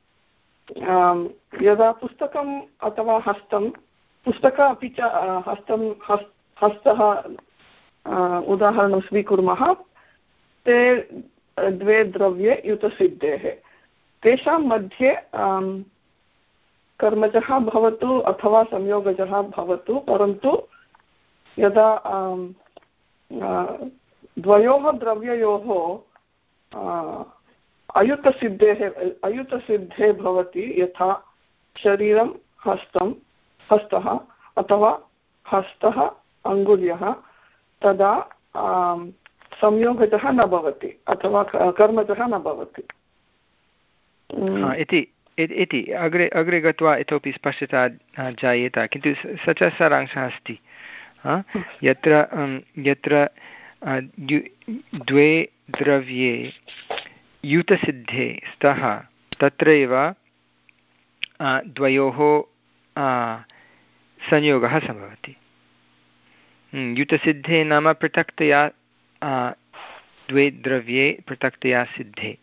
यदा पुस्तकम् अथवा हस्तं पुस्तक अपि च हस्तं हस्तः उदाहरणं स्वीकुर्मः, ते द्वे द्रव्ये युतसिद्धेः। तेषां मध्ये कर्मजः भवतु अथवा संयोगजः भवतु, परन्तु यदा द्वयोः द्रव्ययोः अयुतसिद्धेः अयुतसिद्धे भवति, यथा शरीरं हस्तं हस्तः अथवा हस्तः अङ्गुल्यः, तदा संयोगजः न भवति अथवा कर्मजः न भवति इति इति अग्रे अग्रे गत्वा इतोपि स्पष्टता जायेत, किन्तु स च सारांशः अस्ति। यत्र यत्र द्वे द्रव्ये युतसिद्धे स्तः तत्रैव द्वयोः संयोगः सम्भवति। युतसिद्धे नाम पृथक्तया द्वे द्रव्ये पृथक्तया सिद्धे,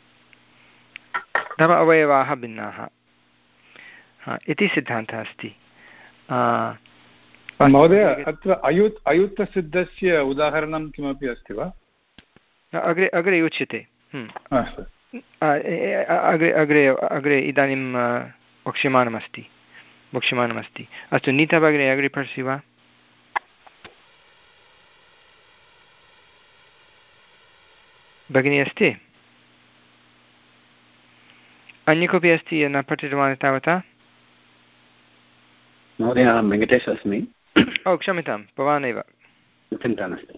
नाम अवयवाः भिन्नाः इति सिद्धान्तः अस्ति। महोदय, अत्र अयुत् अयुतसिद्धस्य उदाहरणं किमपि अस्ति वा? अग्रे अग्रे उच्यते। अग्रे अग्रे अग्रे इदानीं वक्ष्यमाणमस्ति वक्ष्यमाणमस्ति अस्तु, नीता भगिनी अग्रे पठसि वा? भगिनी अस्ति? अन्य कोऽपि अस्ति न पठितवान् तावता? महोदय, अहं वेङ्कटेशः अस्मि। ओ क्षम्यतां, भवान् एव। चिन्ता नास्ति।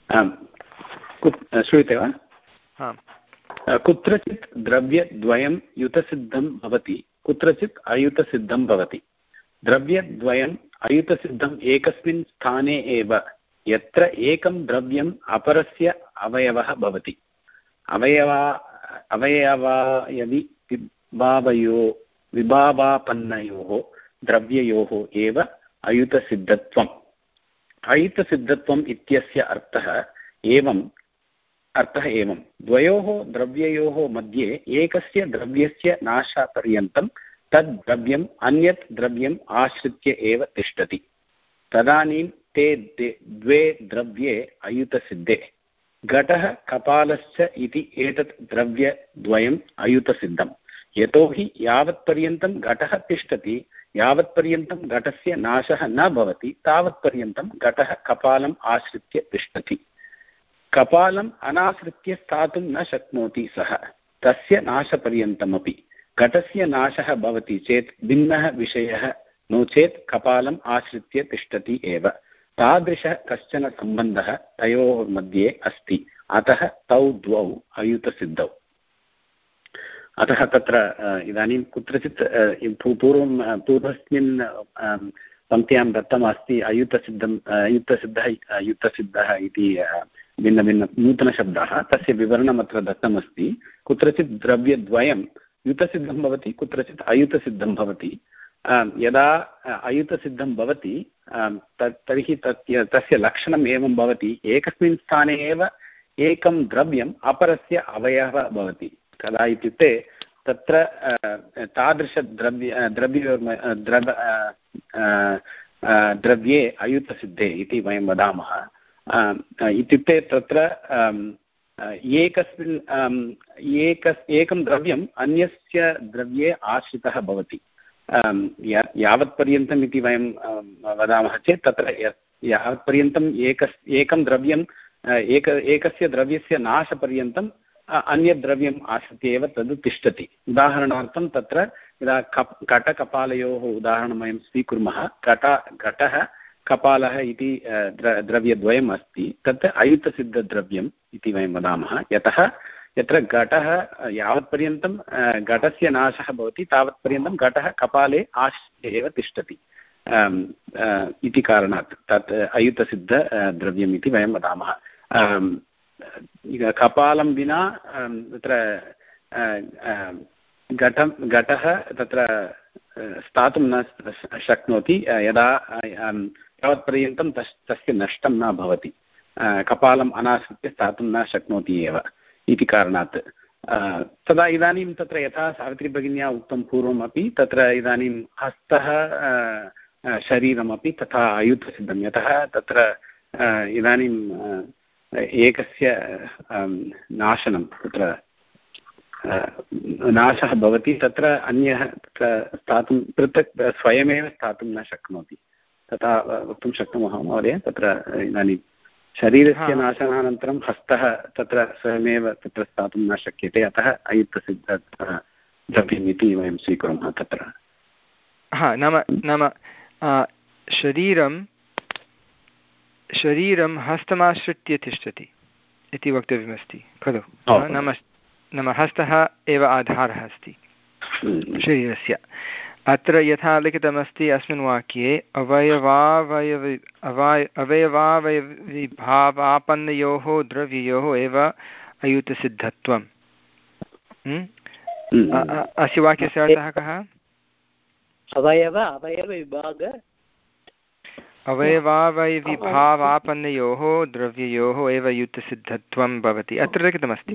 श्रूयते वा? आम्। कुत्रचित् द्रव्यद्वयं युतसिद्धं भवति, कुत्रचित् अयुतसिद्धं भवति। द्रव्यद्वयम् अयुतसिद्धम् एकस्मिन् स्थाने एव यत्र एकं द्रव्यम् अपरस्य अवयवः भवति। अवयवा अवयवायवि विभावयो विभावापन्नयोः द्रव्ययोः एव अयुतसिद्धत्वम्। अयुतसिद्धत्वम् इत्यस्य अर्थः एवम् अर्थः एवं द्वयोः द्रव्ययोः मध्ये एकस्य द्रव्यस्य नाशपर्यन्तं तद् द्रव्यम् अन्यत् द्रव्यम् आश्रित्य एव तिष्ठति। तदानीं ते द्वे द्रव्ये अयुतसिद्धे। घटः कपालश्च इति एतत् द्रव्यद्वयम् अयुतसिद्धम्, यतोहि यावत्पर्यन्तं घटः तिष्ठति यावत्पर्यन्तं घटस्य नाशः न भवति तावत्पर्यन्तं घटः कपालम् आश्रित्य तिष्ठति। कपालम् अनाश्रित्य स्थातुं न शक्नोति सः, तस्य नाशपर्यन्तमपि। घटस्य नाशः भवति चेत् भिन्नः विषयः नो चेत् कपालम् आश्रित्य तिष्ठति एव। तादृशः कश्चन सम्बन्धः तयोः मध्ये अस्ति, अतः तौ द्वौ अयुतसिद्धौ। अतः तत्र इदानीं कुत्रचित् पूर्वं पूर्वस्मिन् पङ्क्त्यां दत्तमस्ति अयुतसिद्धम् अयुतसिद्धः अयुतसिद्धः इति भिन्नभिन्न नूतनशब्दाः, तस्य विवरणम् अत्र दत्तमस्ति। कुत्रचित् द्रव्यद्वयं युतसिद्धं भवति, कुत्रचित् अयुतसिद्धं भवति। यदा अयुतसिद्धं भवति तर्हि तत् तस्य लक्षणम् एवं भवति, एकस्मिन् स्थाने एव एकं द्रव्यम् अपरस्य अवयवः भवति। कदा इत्युक्ते तत्र तादृशद्रव्य द्रव्य द्रव द्रव्ये अयुतसिद्धे इति वयं वदामः। इत्युक्ते तत्र एकस्मिन् एक एकं द्रव्यम् अन्यस्य द्रव्ये आश्रितः भवति। यावत्पर्यन्तम् इति वयं वदामः चेत् तत्र यावत्पर्यन्तम् एकस् एकं द्रव्यम् एक एकस्य द्रव्यस्य नाशपर्यन्तम् अन्यद्रव्यम् आश्रित्य एव तद् तिष्ठति। उदाहरणार्थं तत्र यदा कप् घटकपालयोः उदाहरणं वयं स्वीकुर्मः, घट घटः कपालः इति द्रव्यद्वयम् अस्ति, तत् अयुतसिद्धद्रव्यम् इति वयं वदामः। यतः यत्र घटः यावत्पर्यन्तं घटस्य नाशः भवति तावत्पर्यन्तं घटः कपाले आश्रित्य एव तिष्ठति इति कारणात् तत् अयुतसिद्धद्रव्यम् इति वयं वदामः। कपालं विना तत्र घटं घटः तत्र स्थातुं न शक्नोति यदा यावत्पर्यन्तं तस् तस्य नष्टं न भवति। कपालम् अनाश्रित्य स्थातुं न शक्नोति एव इति कारणात् तदा इदानीं तत्र यथा सावित्री भगिन्या उक्तं पूर्वमपि तत्र इदानीं हस्तः शरीरमपि तथा अयुतसिद्धं, यतः तत्र इदानीं एकस्य नाशनं तत्र नाशः भवति, तत्र अन्यः तत्र स्थातुं पृथक् स्वयमेव स्थातुं न शक्नोति, तथा वक्तुं शक्नुमः महोदय। तत्र इदानीं शरीरस्य नाशनानन्तरं हस्तः तत्र स्वयमेव तत्र स्थातुं न शक्यते, अतः अयुतसिद्ध द्रव्यम् इति वयं स्वीकुर्मः तत्र। हा नाम नाम शरीरं शरीरं हस्तमाश्रित्य तिष्ठति इति वक्तव्यमस्ति खलु? नाम नाम हस्तः एव आधारः अस्ति शरीरस्य। अत्र यथा लिखितमस्ति अस्मिन् वाक्ये अवयवावयवि अवय अवयवावयविभावापन्नयोः द्रव्ययोः एव अयुतसिद्धत्वम्। अस्य वाक्यस्य अर्थः कः? अवयव अवयवविभाग अवयवावयविभावापन्नयोः द्रव्ययोः एव युतसिद्धत्वं भवति, अत्र लिखितमस्ति।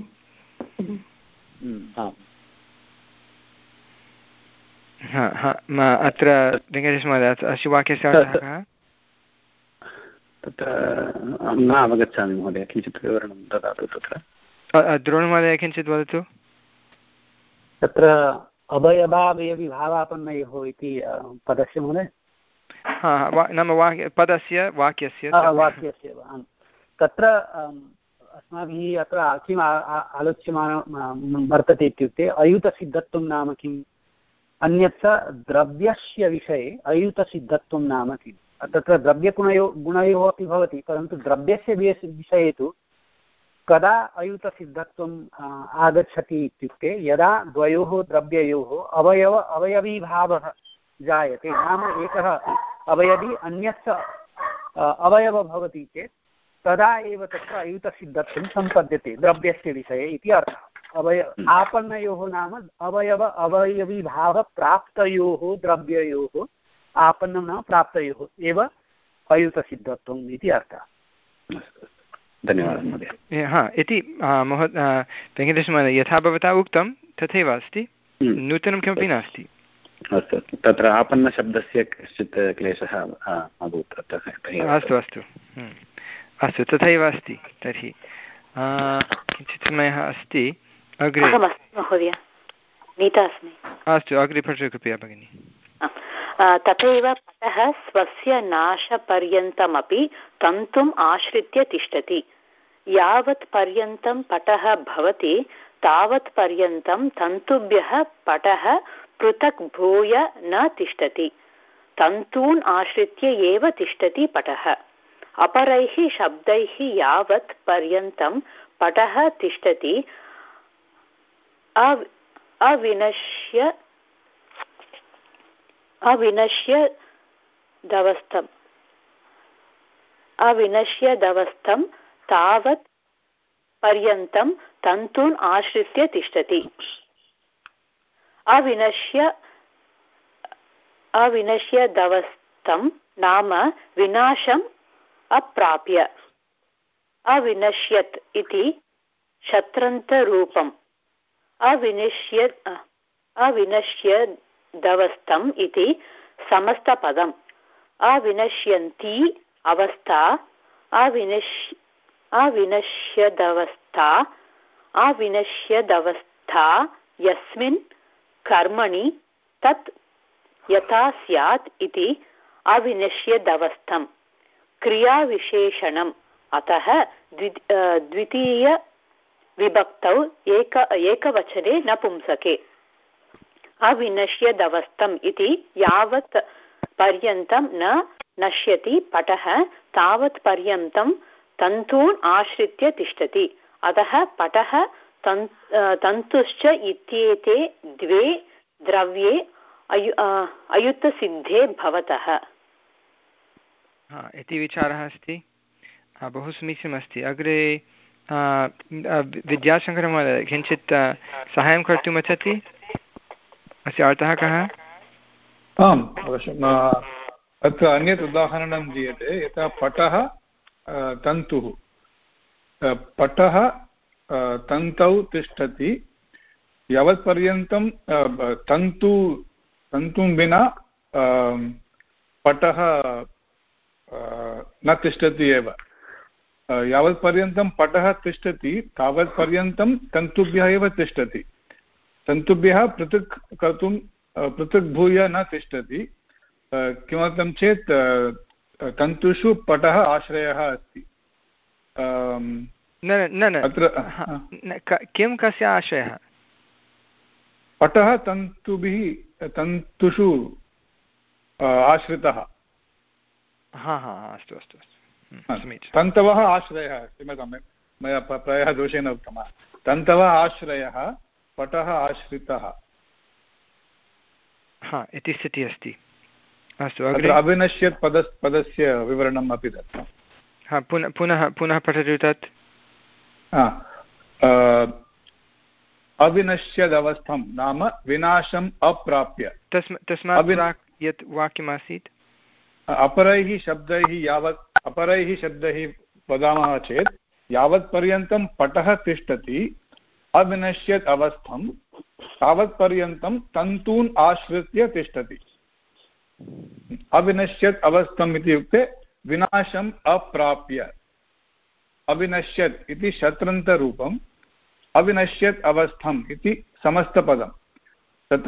अत्र वेङ्कटेशमहोदय अस्य वाक्यस्य अर्थः कः? तत्र न अवगच्छामि महोदय, किञ्चित् विवरणं ददातु तत्र। द्रोणमहोदय किञ्चित् वदतु। तत्र अवयवावयविभावापन्नयोः इति पदस्य महोदय नाम वाक्य पदस्य वाक्यस्य वाक्यस्य तत्र अस्माभिः अत्र किम् आलोच्यमानं वर्तते इत्युक्ते अयुतसिद्धत्वं नाम किम्, अन्यच्च द्रव्यस्य विषये अयुतसिद्धत्वं नाम किम्। तत्र द्रव्यगुणयो गुणयोः अपि भवति, परन्तु द्रव्यस्य विषये तु कदा अयुतसिद्धत्वम् आगच्छति इत्युक्ते यदा द्वयोः द्रव्ययोः अवयव अवयवीभावः जायते, नाम एकः अवयवी अन्यस्य अवयवः भवति चेत् तदा एव तत्र अयुतसिद्धत्वं सम्पद्यते द्रव्यस्य विषये इति अर्थः। अवय आपन्नयोः नाम अवयव अवयवीभावप्राप्तयोः द्रव्ययोः आपन्नं नाम प्राप्तयोः एव अयुतसिद्धत्वम् इति अर्थः। धन्यवादः महोदय। हा इति महो वेङ्कटेशमहोदय यथा भवता उक्तं तथैव अस्ति, नूतनं किमपि नास्ति। अस्तु अस्तु, तत्र आपन्नशब्दस्य कश्चित् क्लेशः अभूत्। अस्तु अस्तु अस्तु तथैव अस्ति। तर्हि किञ्चित् समयः अस्ति, अग्रे महोदय नीता अस्मि। अस्तु अग्रे पठतु कृपया भगिनि। तथैव पटः स्वस्य नाशपर्यन्तमपि तन्तुम् आश्रित्य तिष्ठति। यावत् पर्यन्तं पटः भवति तावत् पर्यन्तं तन्तुभ्यः पटः पृथक् भूय न तिष्ठति। तन्तून् आश्रित्य एव तिष्ठति पटः अपरैः शब्दैः यावत् पर्यन्तं पटः तिष्ठति अविनश्य अविनश्य दवस्थम् अविनश्य दवस्थं तावत् पर्यन्तं तन्तून् आश्रित्य तिष्ठति अविनश्य अविनश्य दवस्थं नाम विनाशम् अप्राप्य अविनश्यत् इति शत्रन्तरूपम् अविनश्य अविनश्य दवस्थम् इति समस्तपदम् अविनश्यन्ती अवस्था अविनश्य अविनश्यदवस्था अविनश्यदवस्था यस्मिन् कर्मणि तत् यथा स्यात् इति अविनश्यदवस्थम् क्रियाविशेषणम् अतः द्वितीय विभक्तौ एक एकवचने नपुंसके अविनश्यदवस्थम् इति यावत् पर्यन्तं न नश्यति पटः तावत् पर्यन्तं तन्तून् आश्रित्य तिष्ठति अतः पटः तन्तुश्च इत्येते द्वे द्रव्ये अयु अयुतसिद्धे भवतः इति विचारः अस्ति। बहु समीचीनमस्ति। अग्रे विद्याशङ्करमहोदय किञ्चित् साहाय्यं कर्तुम् इच्छति? अस्य अर्थः कः? आम् अवश्यम्। अत्र अन्यत् उदाहरणं दीयते यथा पटः तन्तुः पटः तन्तौ तिष्ठति यावत्पर्यन्तं तन्तु तन्तुं विना पटः न तिष्ठति एव यावत्पर्यन्तं पटः तिष्ठति तावत्पर्यन्तं तन्तुभ्यः एव तिष्ठति तन्तुभ्यः पृथक् कर्तुं पृथक् भूय न तिष्ठति किमर्थं चेत् तन्तुषु पटः आश्रयः अस्ति। न न अत्र किं कस्य आश्रयः? पटः तन्तुभिः तन्तुषु आश्रितः। हा हा अस्तु अस्तु अस्तु तन्तवः आश्रयः क्षम्यतां मया प्रायः दोषेण उक्तम् तन्तवः आश्रयः पटः आश्रितः हा इति स्थितिः अस्ति। अस्तु अग्रे अविनश्यत् पद पदस्य विवरणम् अपि दत्तं। हा पुनः पुनः पुनः पठतु तत्। अविनश्यदवस्थं नाम विनाशम् अप्राप्य तस्मात् प्राक् यत् वाक्यमासीत् अपरैः शब्दैः यावत् अपरैः शब्दैः वदामः चेत् यावत्पर्यन्तं पटः तिष्ठति अविनश्यत् अवस्थं तावत्पर्यन्तं तन्तून् आश्रित्य तिष्ठति। अविनश्यत् अवस्थम् इत्युक्ते विनाशम् अप्राप्य अविनश्यत् इति शत्रन्तरूपम् अविनश्यत् अवस्थम् इति समस्तपदं तत्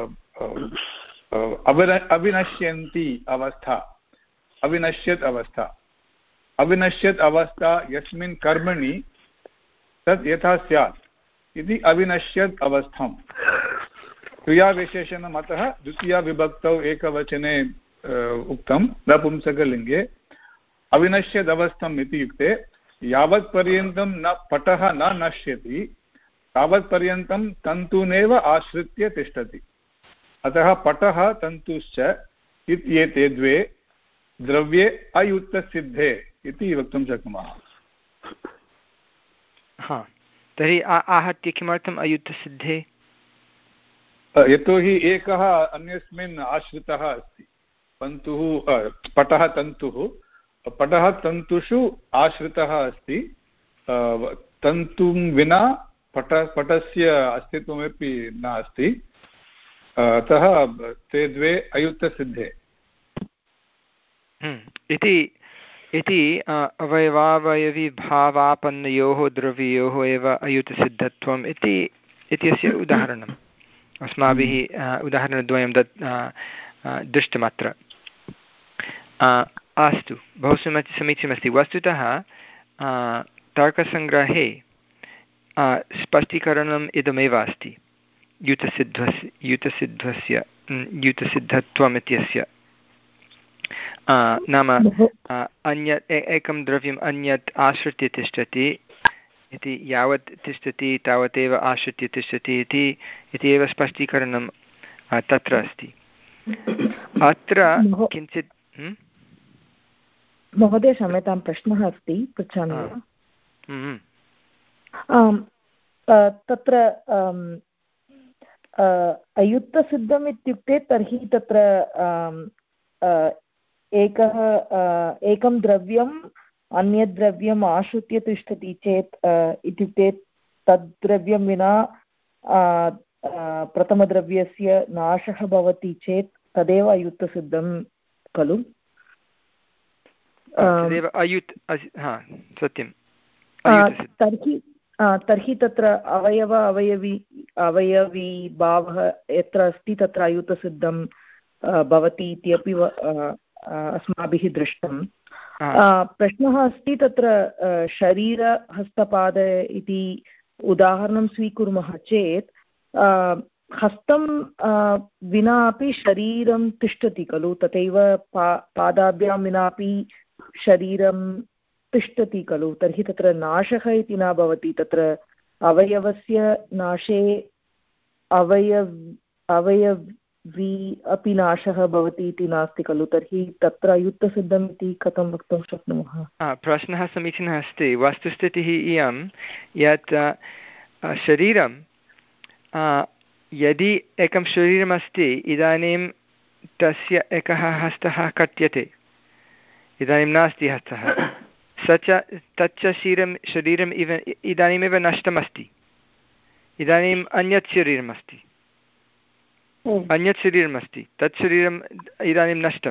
अविनश्यन्ती अवस्था अविनश्यत् अवस्था अविनश्यत् अवस्था यस्मिन् कर्मणि तत् यथा स्यात् इति अविनश्यत् अवस्थम् क्रियाविशेषणम् अतः द्वितीयाविभक्तौ एकवचने उक्तं नपुंसकलिङ्गे अविनश्यदवस्थम् इत्युक्ते यावत्पर्यन्तं न पटः न नश्यति तावत्पर्यन्तं तन्तूनेव आश्रित्य तिष्ठति। अतः पटः तन्तुश्च इत्येते द्वे द्रव्ये अयुक्तसिद्धे इति वक्तुं शक्नुमः। हा तर्हि आहत्य किमर्थम् अयुक्तसिद्धे? यतोहि एकः अन्यस्मिन् आश्रितः अस्ति तन्तुः पटः तन्तुः पटः तन्तुषु आश्रितः अस्ति तन्तुं विना पट पटस्य अस्तित्वमपि नास्ति अतः ते द्वे अयुक्तसिद्धे इति इति अवयवावयविभावापन्नयोः द्रव्ययोः एव अयुतसिद्धत्वम् इति इत्यस्य उदाहरणम् अस्माभिः उदाहरणद्वयं दत् दृष्टमत्र। अस्तु बहु समीचीनमस्ति। वस्तुतः तर्कसङ्ग्रहे स्पष्टीकरणम् इदमेव अस्ति युतसिद्धस्य युतसिद्धस्य युतसिद्धत्वम् इत्यस्य नाम अन्यत् एकं द्रव्यम् अन्यत् आश्रित्य तिष्ठति इति यावत् तिष्ठति तावदेव आश्रित्य तिष्ठति इति इति एव स्पष्टीकरणं तत्र अस्ति। अत्र किञ्चित् महोदय क्षम्यतां प्रश्नः अस्ति पृच्छामि वा? तत्र अयुक्तसिद्धम् इत्युक्ते तर्हि तत्र एकः एकं द्रव्यम् अन्यद् द्रव्यम् आश्रित्य तिष्ठति चेत् इत्युक्ते तद् द्रव्यं विना प्रथमद्रव्यस्य नाशः भवति चेत् तदेव अयुक्तसिद्धं खलु? सत्यं तर्हि तर्हि तत्र अवयव अवयवी अवयवी भावः यत्र अस्ति तत्र अयुक्तसिद्धं भवति इत्यपि अस्माभिः दृष्टं। प्रश्नः अस्ति तत्र शरीरहस्तपाद इति उदाहरणं स्वीकुर्मः चेत् हस्तं विना अपि शरीरं तिष्ठति खलु? तथैव पा पादाभ्यां विनापि शरीरं तिष्ठति खलु? तर्हि तत्र नाशः इति न भवति। तत्र अवयवस्य नाशे अवयव अवयवी अपि नाशः भवति इति नास्ति खलु? तर्हि तत्र अयुक्तसिद्धम् इति कथं वक्तुं शक्नुमः? प्रश्नः समीचीनः अस्ति। वस्तुस्थितिः इयं यत् शरीरं यदि एकं शरीरमस्ति इदानीं तस्य एकः हस्तः कट्यते, इदानीं नास्ति हस्तः, स च तच्च शरीरं शरीरम् इव इदानीमेव नष्टमस्ति। इदानीम् अन्यत् शरीरमस्ति अन्यत् शरीरमस्ति तत् शरीरम् इदानीं नष्टं।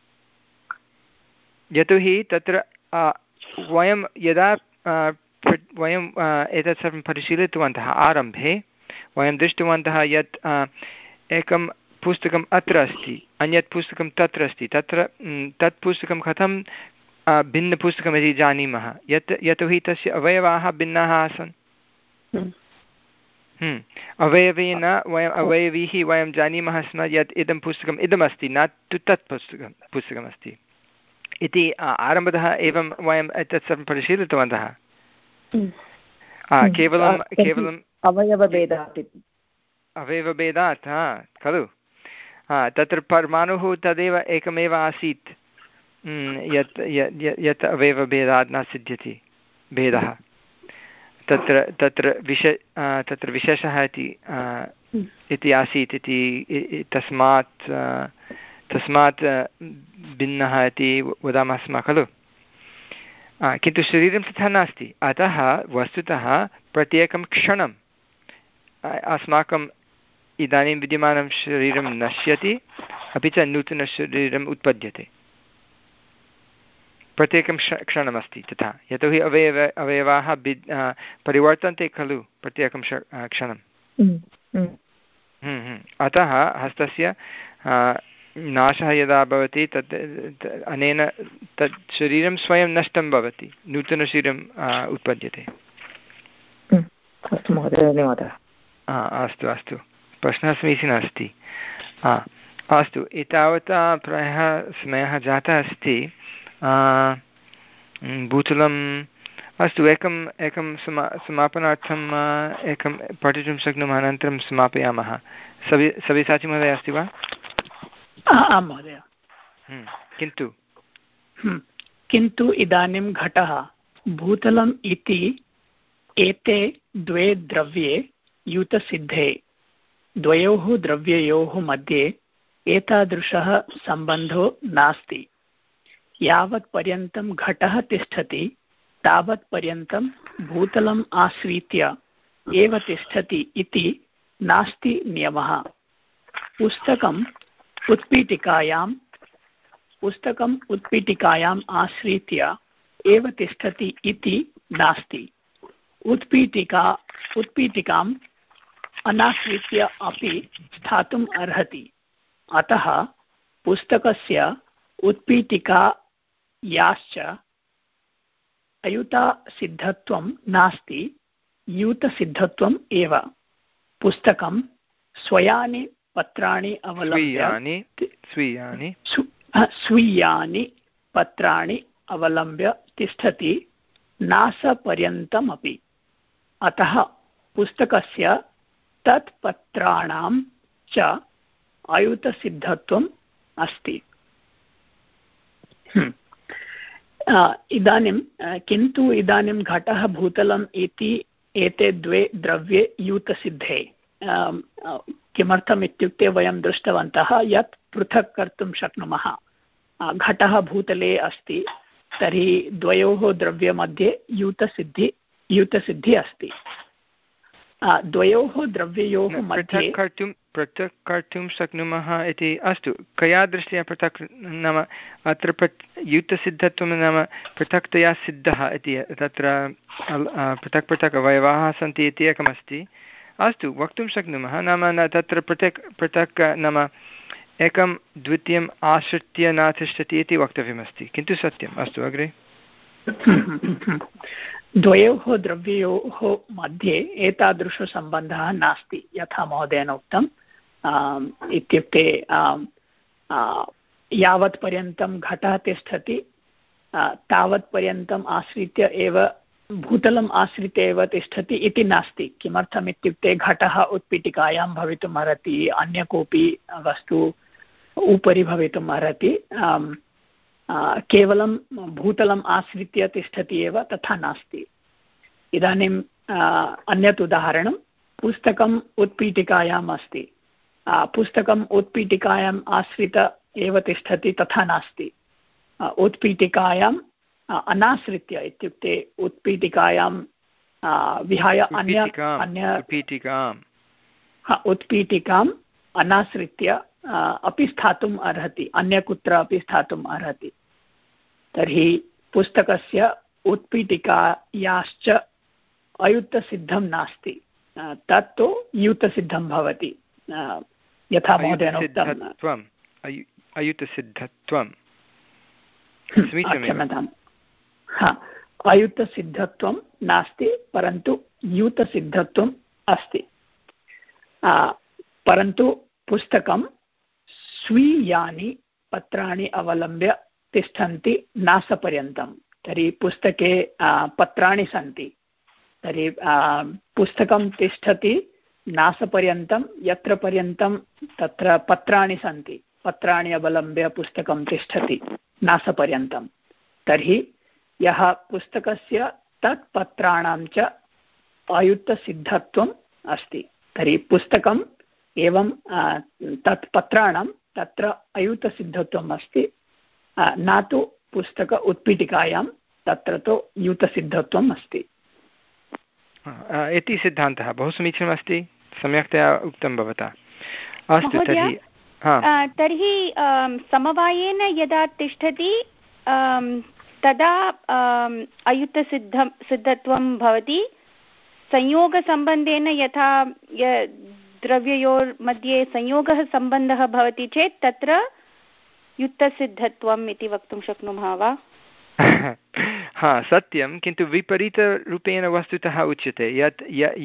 यतोहि तत्र वयं यदा वयं एतत् सर्वं परिशीलितवन्तः आरम्भे वयं दृष्टवन्तः यत् एकं पुस्तकम् अत्र अस्ति, अन्यत् पुस्तकं तत्र अस्ति। तत्र तत् पुस्तकं कथं भिन्नपुस्तकमिति जानीमः? यत् यतोहि तस्य अवयवाः भिन्नाः आसन्। अवयवेन वयम् अवयवीः वयं जानीमः स्म यत् इदं पुस्तकम् इदमस्ति, न तु तत् पुस्तकं पुस्तकमस्ति इति आरम्भतः एवं वयं एतत् सर्वं परिशीलितवन्तः। केवलं केवलं अवयवभेदात् अवयवभेदात् हा खलु? हा, तत्र परमाणुः तदेव एकमेव आसीत् यत् यत् अवयवभेदात् न सिद्ध्यति भेदः। तत्र तत्र विश तत्र विशेषः इति इति आसीत् इति तस्मात् तस्मात् भिन्नः इति वदामः स्म खलु? किन्तु शरीरं तथा नास्ति। अतः वस्तुतः प्रत्येकं क्षणम् अस्माकम् इदानीं विद्यमानं शरीरं नश्यति, अपि च नूतनशरीरम् उत्पद्यते। प्रत्येकं क्षणमस्ति तथा, यतोहि अवयव अवयवाः परिवर्तन्ते खलु प्रत्येकं क्षणं। अतः हस्तस्य नाशः यदा भवति तत् अनेन तत् शरीरं स्वयं नष्टं भवति, नूतनशरीरम् उत्पद्यते। अस्तु महोदय, धन्यवादः। अस्तु अस्तु, प्रश्नः समीचीनः अस्ति। अस्तु, एतावता प्रायः समयः जातः अस्ति। भूतलम् अस्तु, एकम् एकं समा समापनार्थम् एकं पठितुं शक्नुमः, अनन्तरं समापयामः। सवि सव्यसाची महोदय अस्ति वा? आं महोदय। किन्तु किन्तु इदानीं घटः भूतलम् इति एते द्वे द्रव्ये युतसिद्धे द्वयोः द्रव्ययोः मध्ये एतादृशः सम्बन्धो नास्ति। यावत् पर्यन्तं घटः तिष्ठति तावत् पर्यन्तं भूतलम् आश्रित्य एव तिष्ठति इति नास्ति नियमः। पुस्तकम् उत्पीठिकायां पुस्तकम् उत्पीठिकायाम् आश्रित्य एव तिष्ठति इति नास्ति। उत्पीठिका उत्पीठिकाम् अनाश्रित्य अपि स्थातुम् अर्हति। अतः पुस्तकस्य उत्पीठिकायाश्च अयुतसिद्धत्वं नास्ति, यूतसिद्धत्वम् एव। पुस्तकं स्वयानि पत्राणि अवलम्ब्य स्वीयानि स्वीयानि पत्राणि अवलम्ब्य तिष्ठति नासपर्यन्तमपि। अतः पुस्तकस्य तत् पत्राणां च अयुतसिद्धत्वम् अस्ति। इदानीं किन्तु इदानीं घटः भूतलम् इति एते द्वे द्रव्ये यूतसिद्धे। किमर्थम् इत्युक्ते वयं दृष्टवन्तः यत् पृथक् कर्तुं शक्नुमः। घटः भूतले अस्ति तर्हि द्वयोः द्रव्यमध्ये यूतसिद्धि यूतसिद्धिः अस्ति। द्वयोः द्रव्ययोः मध्ये कर्तुं पृथक् कर्तुं शक्नुमः इति अस्तु। कया दृष्ट्या पृथक् नाम अत्र यूतसिद्धत्वं नाम पृथक्तया सिद्धः इति तत्र पृथक् पृथक् अवयवाः सन्ति इति एकमस्ति। अस्तु वक्तुं शक्नुमः नाम न तत्र पृथक् पृथक् नाम एकं द्वितीयम् आश्रित्य न तिष्ठति इति वक्तव्यमस्ति किन्तु सत्यम्। अस्तु अग्रे। द्वयोः द्रव्ययोः मध्ये एतादृशसम्बन्धः नास्ति यथा महोदयेन उक्तम्। इत्युक्ते यावत् पर्यन्तं घटः तिष्ठति तावत् पर्यन्तम् आश्रित्य एव भूतलम् आश्रित्य एव तिष्ठति इति नास्ति। किमर्थम् इत्युक्ते घटः उत्पीठिकायां भवितुम् अर्हति, अन्य कोऽपि वस्तु उपरि भवितुम् अर्हति। केवलं भूतलम् आश्रित्य तिष्ठति एव तथा नास्ति। इदानीम् अन्यत् उदाहरणं पुस्तकम् उत्पीठिकायाम् अस्ति। पुस्तकम् उत्पीठिकायाम् आश्रित एव तिष्ठति तथा नास्ति। उत्पीठिकायाम् अनाश्रित्य इत्युक्ते उत्पीठिकायां विहाय अन्य अन्य उत्पीठिकाम् अनाश्रित्य अपि स्थातुम् अर्हति, अन्य कुत्र अपि स्थातुम् अर्हति। तर्हि पुस्तकस्य उत्पीठिकायाश्च अयुतसिद्धं नास्ति, तत्तु यूतसिद्धं भवति यथा महोदयेन उक्तम्। अयुतसिद्धत्वं क्षम्यताम्। हा, अयुतसिद्धत्वं नास्ति परन्तु यूतसिद्धत्वम् अस्ति। परन्तु पुस्तकं स्वीयानि पत्राणि अवलम्ब्य तिष्ठन्ति नासपर्यन्तं। तर्हि पुस्तके पत्राणि सन्ति, तर्हि पुस्तकं तिष्ठति नासपर्यन्तं यत्र पर्यन्तं तत्र पत्राणि सन्ति। पत्राणि अवलम्ब्य पुस्तकं तिष्ठति नासपर्यन्तं। तर्हि यः पुस्तकस्य तत् पत्राणां च अयुतसिद्धत्वम् अस्ति। तर्हि पुस्तकम् एवं तत् पत्राणां तत्र अयुतसिद्धत्वम् अस्ति, न तु पुस्तक उत्पीठिकायां तत्र तु यूतसिद्धत्वम् अस्ति इति सिद्धान्तः। बहु समीचीनमस्ति, सम्यक्तया उक्तं भवता। अस्तु तर्हि तर्हि समवायेन यदा तिष्ठति तदा अयुतसिद्धं सिद्धत्वं भवति। संयोगसम्बन्धेन यथा द्रव्ययोर्मध्ये संयोगः सम्बन्धः भवति चेत् तत्र युक्तसिद्धत्वम् इति वक्तुं शक्नुमः वा? हा सत्यं, किन्तु विपरीतरूपेण वस्तुतः उच्यते यत्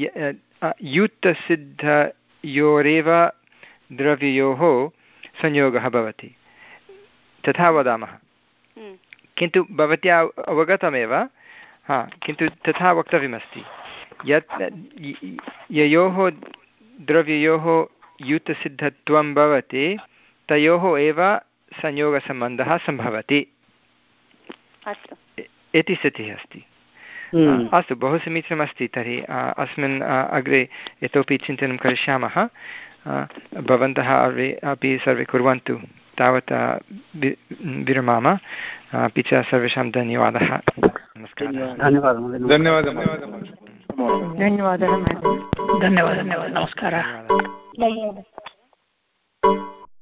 युक्तसिद्धयोरेव द्रव्ययोः संयोगः भवति तथा वदामः। किन्तु भवत्या अवगतमेव, हा किन्तु तथा वक्तव्यमस्ति यत् ययोः द्रव्ययोः युतसिद्धत्वं भवति तयोः एव संयोगसम्बन्धः सम्भवति इति स्थितिः अस्ति। अस्तु, बहु समीचीनमस्ति। तर्हि अस्मिन् अग्रे इतोपि चिन्तनं करिष्यामः। भवन्तः अपि सर्वे कुर्वन्तु। तावत् विरमाम। अपि च सर्वेषां धन्यवादः। नमस्कारः। धन्यवादः। धन्यवादः। धन्यवादः। धन्यवादः। नमस्कारः।